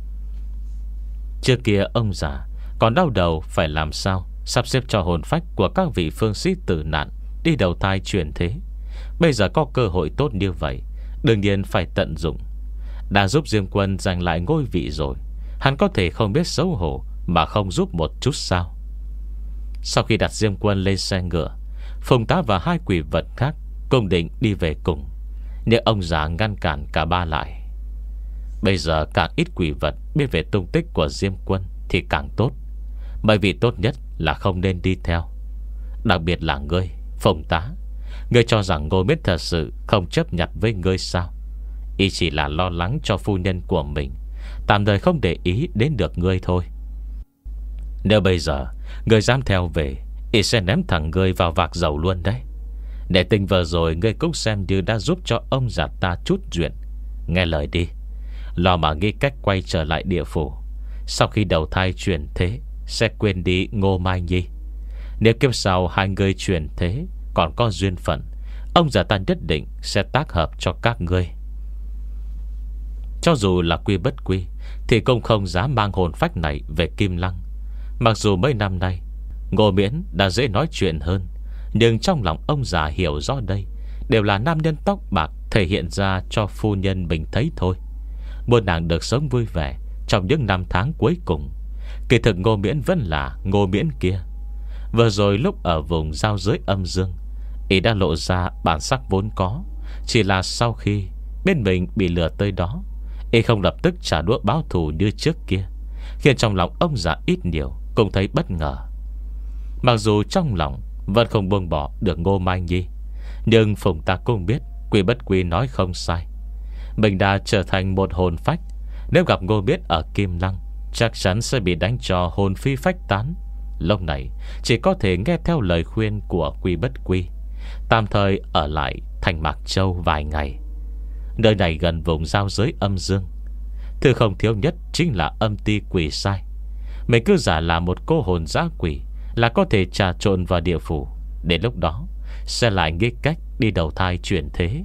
Trước kia ông già còn đau đầu phải làm sao sắp xếp cho hồn phách của các vị phương sĩ tử nạn đi đầu thai chuyển thế. Bây giờ có cơ hội tốt như vậy, đương nhiên phải tận dụng. Đã giúp Diêm Quân giành lại ngôi vị rồi, hắn có thể không biết xấu hổ mà không giúp một chút sao? Sau khi đặt Diêm Quân lên xe ngựa, Phùng Tá và hai quỷ vật khác cùng định đi về cùng, nhưng ông già ngăn cản cả ba lại. Bây giờ càng ít quỷ vật biết về tung tích của Diêm Quân thì càng tốt, bởi vì tốt nhất là không nên đi theo. Đặc biệt là ngươi, Phùng Tá. Ngươi cho rằng Ngô Miễn thật sự không chấp nhận với ngươi sao? Y chỉ là lo lắng cho phu nhân của mình, tạm thời không để ý đến được ngươi thôi. Nếu bây giờ ngươi dám theo về, Y sẽ ném thẳng ngươi vào vạc dầu luôn đấy. Để tình vừa rồi ngươi cũng xem như đã giúp cho ông già ta chút chuyện. Nghe lời đi, lo mà nghĩ cách quay trở lại địa phủ. Sau khi đầu thai chuyển thế, sẽ quên đi Ngô Mai Nhi. Nếu kiếp sau hai người chuyển thế còn có duyên phận, ông già ta nhất định sẽ tác hợp cho các ngươi. Cho dù là Quy Bất Quy thì cũng không dám mang hồn phách này về Kim Lăng. Mặc dù mấy năm nay Ngô Miễn đã dễ nói chuyện hơn, nhưng trong lòng ông già hiểu rõ đây đều là nam nhân tóc bạc thể hiện ra cho phu nhân mình thấy thôi. Muốn nàng được sống vui vẻ trong những năm tháng cuối cùng. Kỳ thực Ngô Miễn vẫn là Ngô Miễn kia. Vừa rồi lúc ở vùng giao giới âm dương, y đã lộ ra bản sắc vốn có. Chỉ là sau khi bên mình bị lừa tới đó, y không lập tức trả đũa báo thù như trước kia, khiến trong lòng ông già ít nhiều cũng thấy bất ngờ. Mặc dù trong lòng vẫn không buông bỏ được Ngô Mai Nhi, nhưng Phùng ta cũng biết Quy Bất Quy nói không sai. Mình đã trở thành một hồn phách, nếu gặp Ngô Miễn ở Kim Lăng, chắc chắn sẽ bị đánh cho hồn phi phách tán. Lúc này chỉ có thể nghe theo lời khuyên của Quy Bất Quy, tạm thời ở lại thành Mạc Châu vài ngày. Nơi này gần vùng giao giới âm dương, thứ không thiếu nhất chính là âm ti quỷ sai. Mình cứ giả là một cô hồn dã quỷ là có thể trà trộn vào địa phủ. Đến lúc đó sẽ lại nghĩ cách đi đầu thai chuyển thế.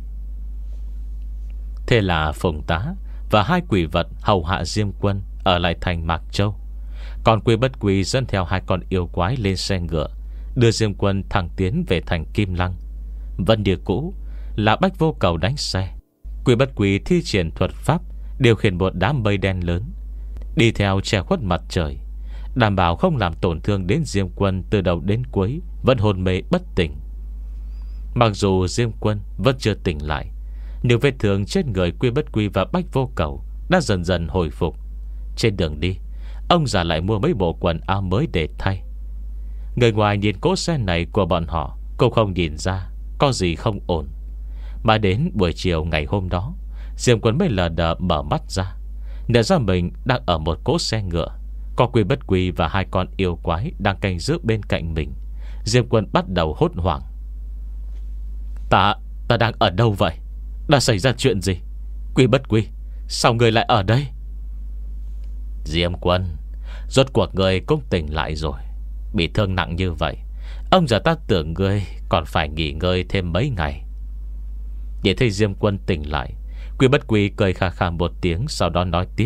Thế là Phùng Tá và hai quỷ vật hầu hạ Diêm Quân ở lại thành Mạc Châu. Còn Quy Bất Quy dẫn theo hai con yêu quái lên xe ngựa, đưa Diêm Quân thẳng tiến về thành Kim Lăng. Vẫn như cũ là Bách Vô Cầu đánh xe, Quy Bất Quy thi triển thuật pháp điều khiển một đám mây đen lớn, đi theo che khuất mặt trời, đảm bảo không làm tổn thương đến Diêm Quân từ đầu đến cuối vẫn hôn mê bất tỉnh. Mặc dù Diêm Quân vẫn chưa tỉnh lại, nhưng vết thương trên người Quy Bất Quy và Bách Vô Cầu đã dần dần hồi phục. Trên đường đi, ông già lại mua mấy bộ quần áo mới để thay. Người ngoài nhìn cỗ xe này của bọn họ cũng không nhìn ra có gì không ổn. Mà đến buổi chiều ngày hôm đó, Diêm Quân mới lờ đờ mở mắt ra, nhận ra mình đang ở một cỗ xe ngựa, có Quy Bất Quy và hai con yêu quái đang canh giữ bên cạnh mình. Diêm Quân bắt đầu hốt hoảng. Ta, ta đang ở đâu vậy? Đã xảy ra chuyện gì? Quy Bất Quy, sao người lại ở đây? Diêm Quân, rốt cuộc người cũng tỉnh lại rồi. Bị thương nặng như vậy, ông già ta tưởng ngươi còn phải nghỉ ngơi thêm mấy ngày. Nhìn thấy Diêm Quân tỉnh lại, Quy Bất Quy cười khà khà một tiếng, sau đó nói tiếp.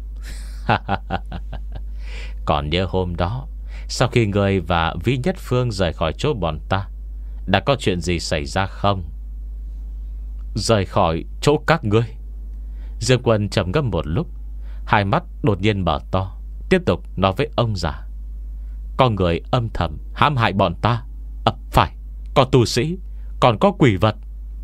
Còn nhớ hôm đó, sau khi ngươi và Vĩ Nhất Phương rời khỏi chỗ bọn ta, đã có chuyện gì xảy ra không? Rời khỏi chỗ các ngươi? Diêm Quân trầm ngâm một lúc, hai mắt đột nhiên mở to, tiếp tục nói với ông già. Có người âm thầm hãm hại bọn ta. À, phải, có tu sĩ, còn có quỷ vật.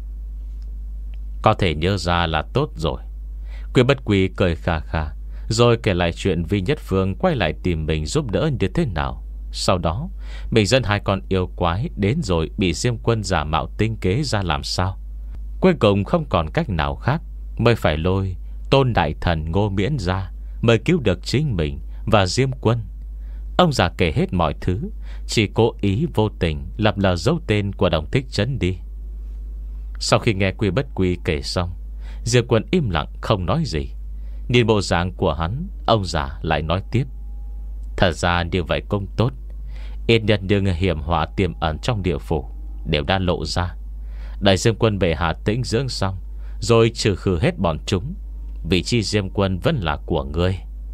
Có thể nhớ ra là tốt rồi. Quy Bất Quy cười khà khà, rồi kể lại chuyện Vi Nhất Phương quay lại tìm mình giúp đỡ như thế nào. Sau đó mình dẫn hai con yêu quái đến, rồi bị Diêm Quân giả mạo tinh kế ra làm sao. Cuối cùng không còn cách nào khác, mới phải lôi Tôn Đại Thần Ngô Miễn ra, mới cứu được chính mình và Diêm Quân. Ông già kể hết mọi thứ, chỉ cố ý vô tình lập lờ dấu tên của Đồng Thích Trấn đi. Sau khi nghe Quy Bất Quy kể xong, Diệp Quân im lặng không nói gì. Nhìn bộ dạng của hắn, ông già lại nói tiếp. Thật ra như vậy cũng tốt, ít nhất những hiểm họa tiềm ẩn trong địa phủ đều đã lộ ra. Đợi Diêm Quân bệ hạ tĩnh dưỡng xong, rồi trừ khử hết bọn chúng, vị trí Diêm Quân vẫn là của ngươi.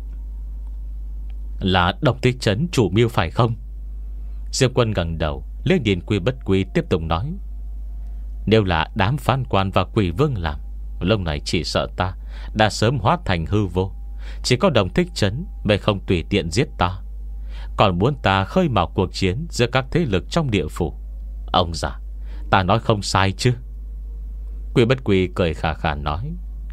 Là Đồng Thích Trấn chủ mưu phải không? Diêm Quân gần đầu lên nhìn Quy Bất Quy, tiếp tục nói. Nếu là đám phán quan và quỷ vương làm, lúc này chỉ sợ ta đã sớm hóa thành hư vô. Chỉ có Đồng Thích Trấn mới không tùy tiện giết ta, còn muốn ta khơi mào cuộc chiến giữa các thế lực trong địa phủ. Ông già, ta nói không sai chứ? Quy Bất Quy cười khà khà nói.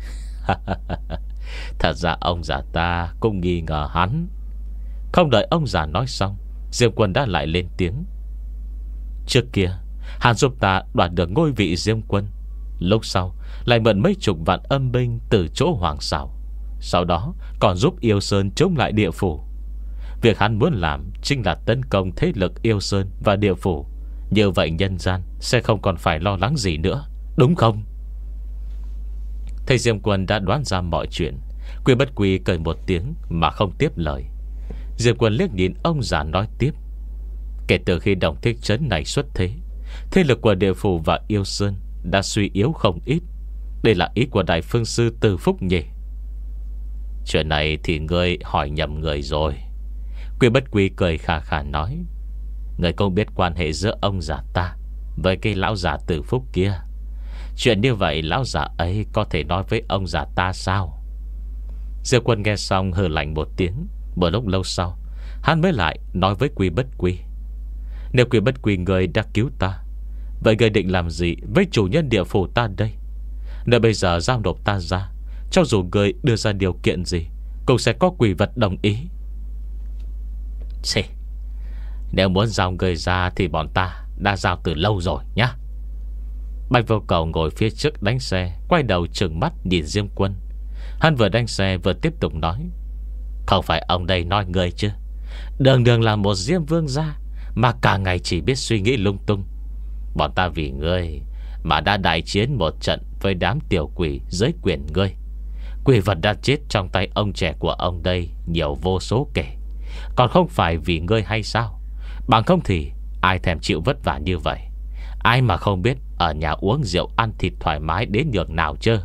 Thật ra ông già ta cũng nghi ngờ hắn. Không đợi ông già nói xong, Diêm Quân đã lại lên tiếng. Trước kia hắn giúp ta đoạt được ngôi vị Diêm Quân, lúc sau lại mượn mấy chục vạn âm binh từ chỗ Hoàng Sảo, sau đó còn giúp Yêu Sơn chống lại địa phủ. Việc hắn muốn làm chính là tấn công thế lực Yêu Sơn và địa phủ. Như vậy nhân gian sẽ không còn phải lo lắng gì nữa, đúng không? Thầy Diêm Quân đã đoán ra mọi chuyện. Quy Bất Quy cười một tiếng mà không tiếp lời. Diêm Quân liếc nhìn ông già nói tiếp. Kể từ khi Đồng Thích Trấn này xuất thế, thế lực của địa phủ và Yêu Sơn đã suy yếu không ít. Đây là ý của Đại Phương Sư Từ Phúc nhỉ? Chuyện này thì ngươi hỏi nhầm người rồi. Quy Bất Quy cười khà khà nói. Ngươi không biết quan hệ giữa ông già ta với cái lão già Từ Phúc kia. Chuyện như vậy lão già ấy có thể nói với ông già ta sao? Diệp Quân nghe xong hừ lạnh một tiếng. Một lúc lâu sau, hắn mới lại nói với Quy Bất Quy. Nếu Quy Bất Quy người đã cứu ta, vậy người định làm gì với chủ nhân địa phủ ta đây? Nếu bây giờ giao nộp ta ra, cho dù người đưa ra điều kiện gì, cũng sẽ có quỷ vật đồng ý. Xì, nếu muốn giao người ra thì bọn ta đã giao từ lâu rồi nhá. Bạch Vô Cầu ngồi phía trước đánh xe, quay đầu trừng mắt nhìn Diêm Quân. Hắn vừa đánh xe vừa tiếp tục nói. Không phải ông đây nói người chứ? Đường đường là một Diêm Vương gia mà cả ngày chỉ biết suy nghĩ lung tung. Bọn ta vì ngươi mà đã đại chiến một trận với đám tiểu quỷ dưới quyền ngươi. Quỷ vật đã chết trong tay ông trẻ của ông đây nhiều vô số kể. Còn không phải vì ngươi hay sao? Bằng không thì ai thèm chịu vất vả như vậy? Ai mà không biết ở nhà uống rượu ăn thịt thoải mái đến nhường nào chứ?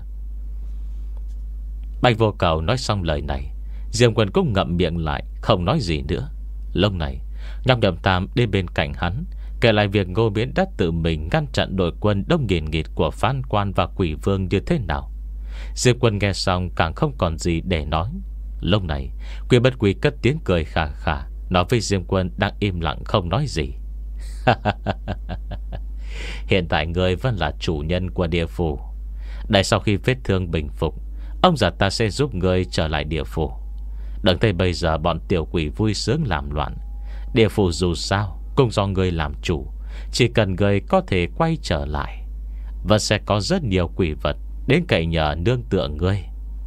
Bạch Vô Cầu nói xong lời này, Diêm Quân cũng ngậm miệng lại, không nói gì nữa. Lúc này Nhóc Nhậm Tam đến bên cạnh hắn, kể lại việc Ngô Miễn đã tự mình ngăn chặn đội quân đông nghìn nghịt của phán quan và quỷ vương như thế nào. Diệp Quân nghe xong càng không còn gì để nói. Lúc này Quy Bất Quy cất tiếng cười khà khà, nói với Diêm Quân đang im lặng không nói gì. Hiện tại ngươi vẫn là chủ nhân của địa phủ. Đại sau khi vết thương bình phục, ông già ta sẽ giúp ngươi trở lại địa phủ. Đừng thấy bây giờ bọn tiểu quỷ vui sướng làm loạn. Địa phủ dù sao cũng do ngươi làm chủ. Chỉ cần ngươi có thể quay trở lại, vẫn sẽ có rất nhiều quỷ vật đến cậy nhờ nương tựa ngươi.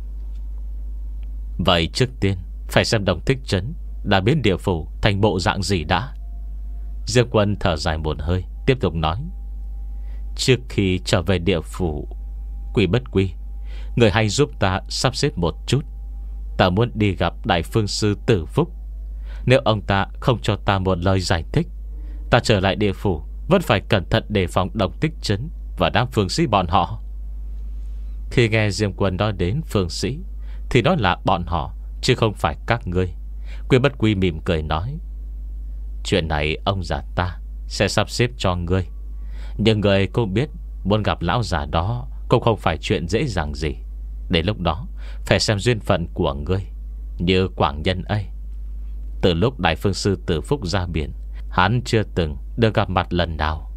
Vậy trước tiên phải xem Đồng Thích Trấn đã biến địa phủ thành bộ dạng gì đã. Diêm Quân thở dài một hơi, tiếp tục nói: trước khi trở về địa phủ, Quỷ Bất Quy, người hãy giúp ta sắp xếp một chút. Ta muốn đi gặp Đại Phương Sư Tử Phúc. Nếu ông ta không cho ta một lời giải thích, ta trở lại địa phủ vẫn phải cẩn thận đề phòng Đồng Thích Trấn và đám phương sĩ bọn họ. Khi nghe Diêm Quân nói đến phương sĩ thì đó là bọn họ, chứ không phải các ngươi. Quỷ Bất Quy mỉm cười nói: chuyện này ông già ta sẽ sắp xếp cho ngươi. Nhưng người cũng biết, muốn gặp lão già đó cũng không phải chuyện dễ dàng gì. Đến lúc đó phải xem duyên phận của ngươi. Như Quảng Nhân ấy, từ lúc Đại Phương Sư Tử Phúc ra biển, hắn chưa từng được gặp mặt lần nào.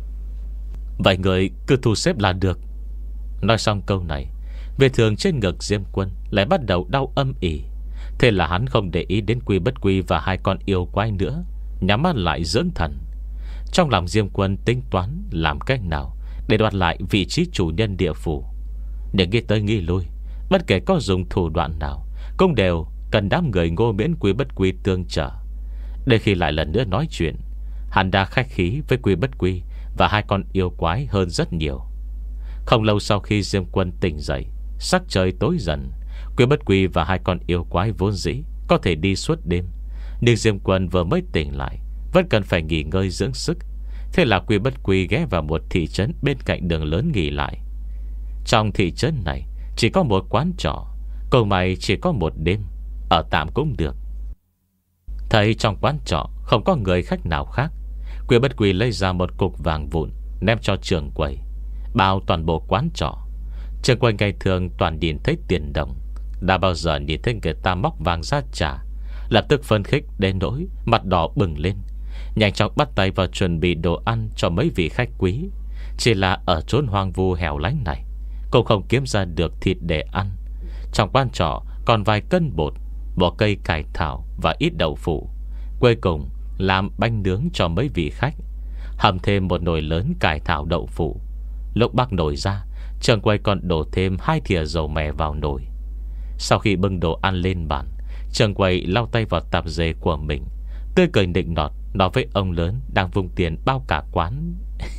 Vậy người cứ thu xếp là được. Nói xong câu này, vết thương trên ngực Diêm Quân lại bắt đầu đau âm ỉ. Thế là hắn không để ý đến Quy Bất Quy và hai con yêu quái nữa, nhắm mắt lại dưỡng thần. Trong lòng Diêm Quân tính toán làm cách nào để đoạt lại vị trí chủ nhân địa phủ. Nhưng nghĩ tới nghĩ lui, bất kể có dùng thủ đoạn nào cũng đều cần đám người Ngô Miễn Quy Bất Quy tương trợ. Để khi lại lần nữa nói chuyện, hắn đã khách khí với Quy Bất Quy và hai con yêu quái hơn rất nhiều. Không lâu sau khi Diêm Quân tỉnh dậy, sắc trời tối dần. Quy Bất Quy và hai con yêu quái vốn dĩ có thể đi suốt đêm, nhưng Diêm Quân vừa mới tỉnh lại, vẫn cần phải nghỉ ngơi dưỡng sức. Thế là Quy Bất Quy ghé vào một thị trấn bên cạnh đường lớn nghỉ lại. Trong thị trấn này chỉ có một quán trọ, cầu mày chỉ có một đêm, ở tạm cũng được. Thấy trong quán trọ không có người khách nào khác, Quy Bất Quy lấy ra một cục vàng vụn ném cho trưởng quầy, bao toàn bộ quán trọ. Trưởng quầy ngày thường toàn nhìn thấy tiền đồng, đã bao giờ nhìn thấy người ta móc vàng ra trả, lập tức phấn khích đến nỗi mặt đỏ bừng lên, nhanh chóng bắt tay vào chuẩn bị đồ ăn cho mấy vị khách quý. Chỉ là ở chốn hoang vu hẻo lánh này cũng không kiếm ra được thịt để ăn. Trong quán trọ còn vài cân bột, một cây cải thảo và ít đậu phụ. Cuối cùng làm bánh nướng cho mấy vị khách, hầm thêm một nồi lớn cải thảo đậu phụ. Lúc bắc nồi ra, trưởng quầy còn đổ thêm hai thìa dầu mè vào nồi. Sau khi bưng đồ ăn lên bàn, trưởng quầy lau tay vào tạp dề của mình, tươi cười nịnh nọt nói với ông lớn đang vung tiền bao cả quán: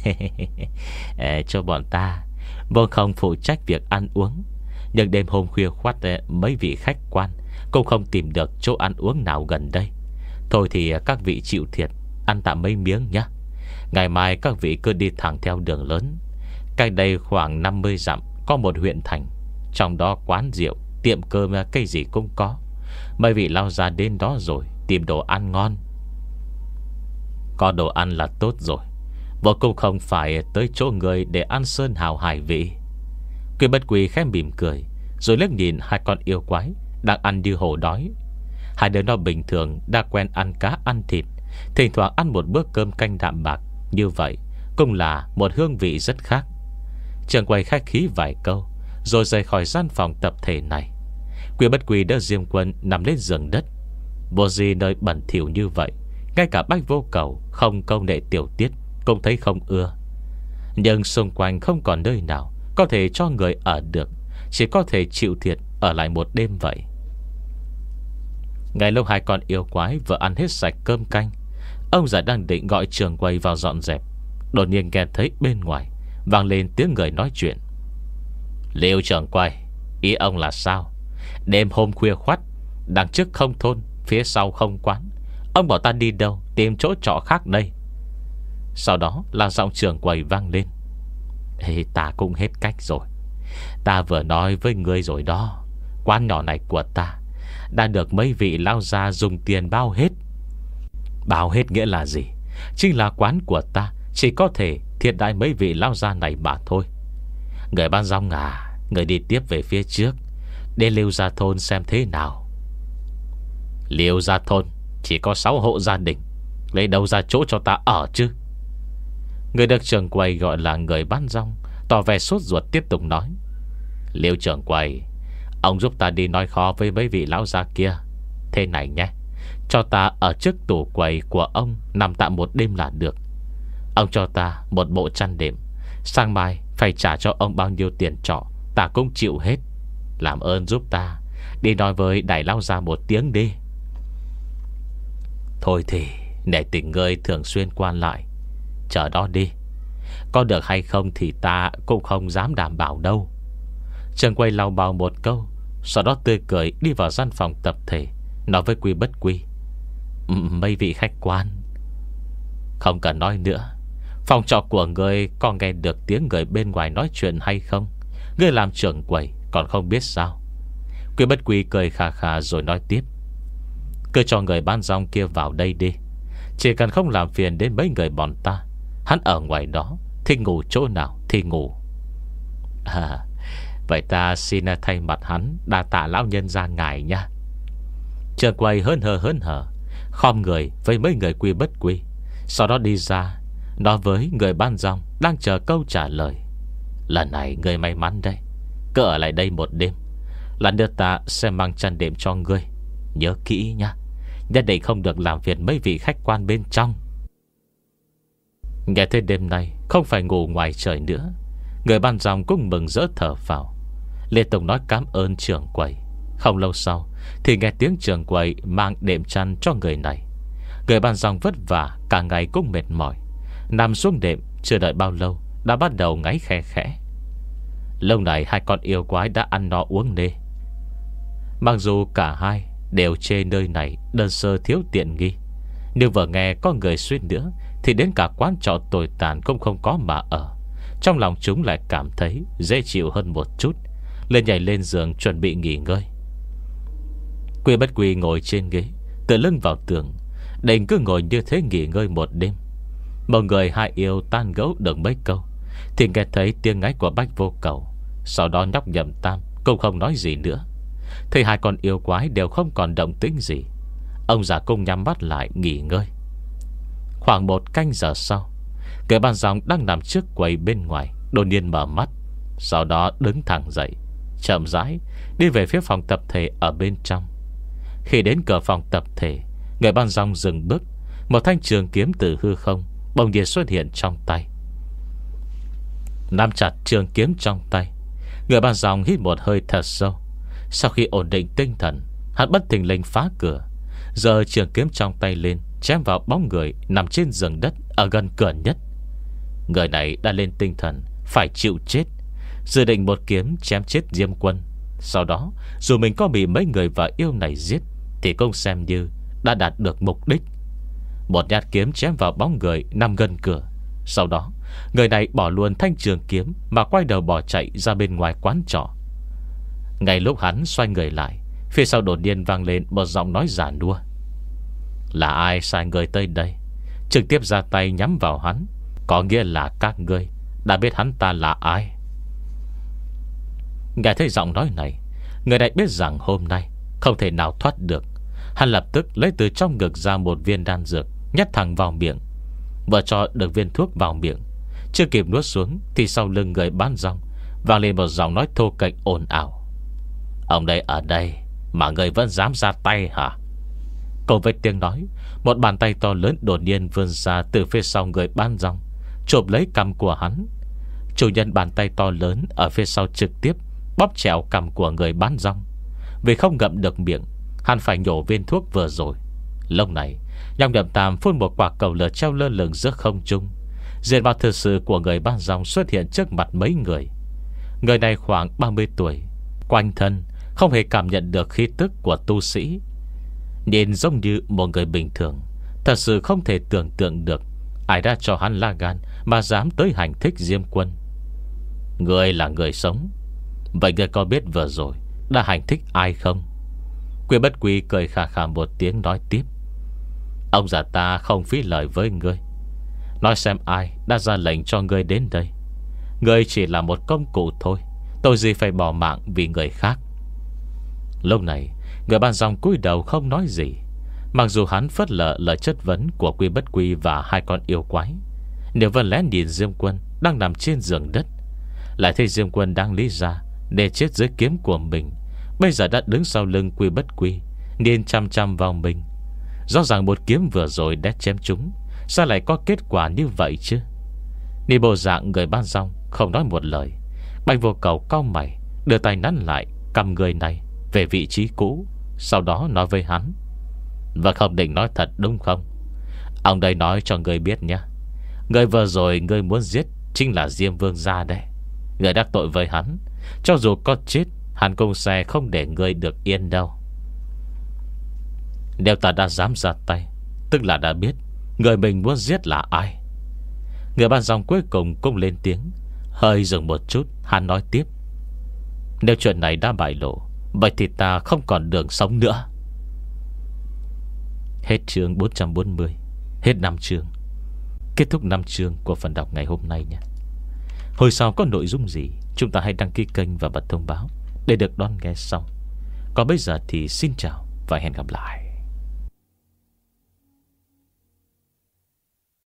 cho bọn ta vốn không phụ trách việc ăn uống, nhưng đêm hôm khuya khoắt mấy vị khách quan cũng không tìm được chỗ ăn uống nào gần đây. Thôi thì các vị chịu thiệt, ăn tạm mấy miếng nhé. Ngày mai các vị cứ đi thẳng theo đường lớn. Cách đây khoảng năm mươi dặm có một huyện thành, trong đó quán rượu, tiệm cơm, cây gì cũng có. Mấy vị lao ra đến đó rồi tìm đồ ăn ngon. Có đồ ăn là tốt rồi, vô cùng không phải tới chỗ người để ăn sơn hào hải vị. Quy Bất Quy khẽ mỉm cười, rồi liếc nhìn hai con yêu quái đang ăn như hổ đói. Hai đứa nó bình thường đã quen ăn cá ăn thịt, thỉnh thoảng ăn một bữa cơm canh đạm bạc, như vậy cũng là một hương vị rất khác. Trưởng quầy khách khí vài câu rồi rời khỏi gian phòng tập thể này. Quy Bất Quy đỡ Diêm Quân nằm lên giường đất. Vô gì nơi bẩn thỉu như vậy, ngay cả Bách Vô Cầu không câu nệ tiểu tiết cũng thấy không ưa. Nhưng xung quanh không còn nơi nào có thể cho người ở được, chỉ có thể chịu thiệt ở lại một đêm vậy. Ngay lúc hai con yêu quái vừa ăn hết sạch cơm canh, ông già đang định gọi trưởng quầy vào dọn dẹp, đột nhiên nghe thấy bên ngoài vang lên tiếng người nói chuyện. Liêu trưởng quầy, ý ông là sao? Đêm hôm khuya khoắt, đằng trước không thôn, phía sau không quán, ông bảo ta đi đâu tìm chỗ trọ khác đây? Sau đó là giọng trưởng quầy vang lên: Ê, ta cũng hết cách rồi. Ta vừa nói với ngươi rồi đó, quán nhỏ này của ta đã được mấy vị lao gia dùng tiền bao hết. Bao hết nghĩa là gì? Chính là quán của ta chỉ có thể thiệt đãi mấy vị lao gia này mà thôi. Người bán rong à, người đi tiếp về phía trước đến Liêu Gia Thôn xem thế nào. Liêu Gia Thôn chỉ có sáu hộ gia đình, lấy đâu ra chỗ cho ta ở chứ? Người được trưởng quầy gọi là người bán rong tỏ vẻ sốt ruột tiếp tục nói: Liêu trưởng quầy, ông giúp ta đi nói khó với mấy vị lão gia kia, Thế này nhé, cho ta ở trước tủ quầy của ông nằm tạm một đêm là được. Ông cho ta một bộ chăn đệm, sang mai phải trả cho ông bao nhiêu tiền trọ ta cũng chịu hết. Làm ơn giúp ta đi nói với đại lao ra một tiếng đi. Thôi thì để tình ngươi thường xuyên quan lại, chờ đó đi. Có được hay không thì ta cũng không dám đảm bảo đâu. Trường Quay lau bào một câu, sau đó tươi cười đi vào gian phòng tập thể, nói với Quy Bất Quy: Mấy vị khách quan, không cần nói nữa. Phòng trọ của người có nghe được tiếng người bên ngoài nói chuyện hay không? Người làm trưởng quầy còn không biết sao? Quy Bất Quy cười khà khà rồi nói tiếp: Cứ cho người bán rong kia vào đây đi. Chỉ cần không làm phiền đến mấy người bọn ta. Hắn ở ngoài đó thì ngủ chỗ nào thì ngủ. À, vậy ta xin thay mặt hắn đa tạ lão nhân ra ngài nha. Trường Quầy hớn hở hớn hở khom người với mấy người Quy Bất Quy, sau đó đi ra nói với người bán rong đang chờ câu trả lời: Lần này người may mắn đấy, cứ ở lại đây một đêm. Lần nữa ta sẽ mang chăn đệm cho ngươi. Nhớ kỹ nha, nhất định không được làm phiền mấy vị khách quan bên trong. Nghe thấy đêm nay không phải ngủ ngoài trời nữa, người bán rong cũng mừng rỡ thở phào, liên tục nói cảm ơn trưởng quầy. Không lâu sau thì nghe tiếng trưởng quầy mang đệm chăn cho người này. Người bán rong vất vả cả ngày cũng mệt mỏi, nằm xuống đệm chưa đợi bao lâu đã bắt đầu ngáy khe khẽ. Lâu này hai con yêu quái đã ăn no uống nê. Mặc dù cả hai đều chê nơi này đơn sơ thiếu tiện nghi, nhưng vừa nghe có người suýt nữa thì đến cả quán trọ tồi tàn cũng không có mà ở. Trong lòng chúng lại cảm thấy dễ chịu hơn một chút, lên nhảy lên giường chuẩn bị nghỉ ngơi. Quy Bất Quy ngồi trên ghế, tựa lưng vào tường, định cứ ngồi như thế nghỉ ngơi một đêm. Một người hai yêu tan gẫu được mấy câu thì nghe thấy tiếng ngáy của Bách Vô Cầu. Sau đó nhóc Nhậm Tam cũng không nói gì nữa. Thì hai con yêu quái đều không còn động tĩnh gì. Ông già cung nhắm mắt lại nghỉ ngơi. Khoảng một canh giờ sau, người bán rong đang nằm trước quầy bên ngoài đột nhiên mở mắt, sau đó đứng thẳng dậy, chậm rãi đi về phía phòng tập thể ở bên trong. Khi đến cửa phòng tập thể, người bán rong dừng bước. Một thanh trường kiếm từ hư không bỗng nhiên xuất hiện trong tay. Nắm chặt trường kiếm trong tay, người bán rong hít một hơi thật sâu. Sau khi ổn định tinh thần, hắn bất thình lình phá cửa, giơ trường kiếm trong tay lên, chém vào bóng người nằm trên giường đất ở gần cửa nhất. Người này đã lên tinh thần, phải chịu chết, dự định một kiếm chém chết Diêm Quân. Sau đó dù mình có bị mấy người vợ yêu này giết thì cũng xem như đã đạt được mục đích. Một nhát kiếm chém vào bóng người nằm gần cửa. Sau đó người này bỏ luôn thanh trường kiếm mà quay đầu bỏ chạy ra bên ngoài quán trọ. Ngay lúc hắn xoay người lại, phía sau đột nhiên vang lên một giọng nói già nua: Là ai sai người tới đây trực tiếp ra tay nhắm vào hắn? Có nghĩa là các ngươi đã biết hắn ta là ai? Nghe thấy giọng nói này, người này biết rằng hôm nay không thể nào thoát được. Hắn lập tức lấy từ trong ngực ra một viên đan dược, nhét thẳng vào miệng. Vừa cho được viên thuốc vào miệng, chưa kịp nuốt xuống thì sau lưng người bán rong vang lên một giọng nói thô kệch ồn ào: Ông đây ở đây mà người vẫn dám ra tay hả? Cùng với tiếng nói, một bàn tay to lớn đột nhiên vươn ra từ phía sau người bán rong, chộp lấy cằm của hắn. Chủ nhân bàn tay to lớn ở phía sau trực tiếp bóp chẹo cằm của người bán rong. Vì không ngậm được miệng, hắn phải nhổ viên thuốc vừa rồi. Lúc này Nhóc Nhậm Tam phun một quả cầu lửa treo lơ lửng giữa không trung. Diện mạo thực sự của người bán rong xuất hiện trước mặt mấy người. Người này khoảng ba mươi tuổi, quanh thân không hề cảm nhận được khí tức của tu sĩ, nhìn giống như một người bình thường. Thật sự không thể tưởng tượng được ai đã cho hắn lá gan mà dám tới hành thích Diêm Quân. Người là người sống, vậy người có biết vừa rồi đã hành thích ai không? Quy Bất Quy cười khà khà một tiếng nói tiếp: Ông già ta không phí lời với ngươi, nói xem ai đã ra lệnh cho ngươi đến đây. Ngươi chỉ là một công cụ thôi, tôi gì phải bỏ mạng vì người khác. Lúc này người bán rong cúi đầu không nói gì. Mặc dù hắn phớt lờ lời chất vấn của Quy Bất Quy và hai con yêu quái, nếu vẫn lén nhìn Diêm Quân đang nằm trên giường đất, lại thấy Diêm Quân đang lý ra để chết dưới kiếm của mình, bây giờ đã đứng sau lưng Quy Bất Quy, Nên chăm chăm vào mình. Rõ ràng một kiếm vừa rồi đã chém chúng, sao lại có kết quả như vậy chứ? Nhìn bộ dạng người bán rong không nói một lời, Bạch Vô Cầu cau mày, đưa tay nắn lại cầm người này về vị trí cũ. Sau đó nói với hắn: "Và không định nói thật đúng không? Ông đây nói cho người biết nhé, người vừa rồi người muốn giết chính là Diêm Vương gia đây. Người đắc tội với hắn, cho dù có chết, hắn cũng sẽ không để người được yên đâu. Nếu ta đã dám ra tay, tức là đã biết người mình muốn giết là ai." Người bán rong cuối cùng cũng lên tiếng. Hơi dừng một chút, hắn nói tiếp: "Nếu chuyện này đã bại lộ, vậy thì ta không còn đường sống nữa." Hết chương bốn trăm bốn mươi. Hết năm chương. Kết thúc năm chương của phần đọc ngày hôm nay nhé. Hồi sau có nội dung gì, chúng ta hãy đăng ký kênh và bật thông báo để được đón nghe sau. Còn bây giờ thì xin chào và hẹn gặp lại.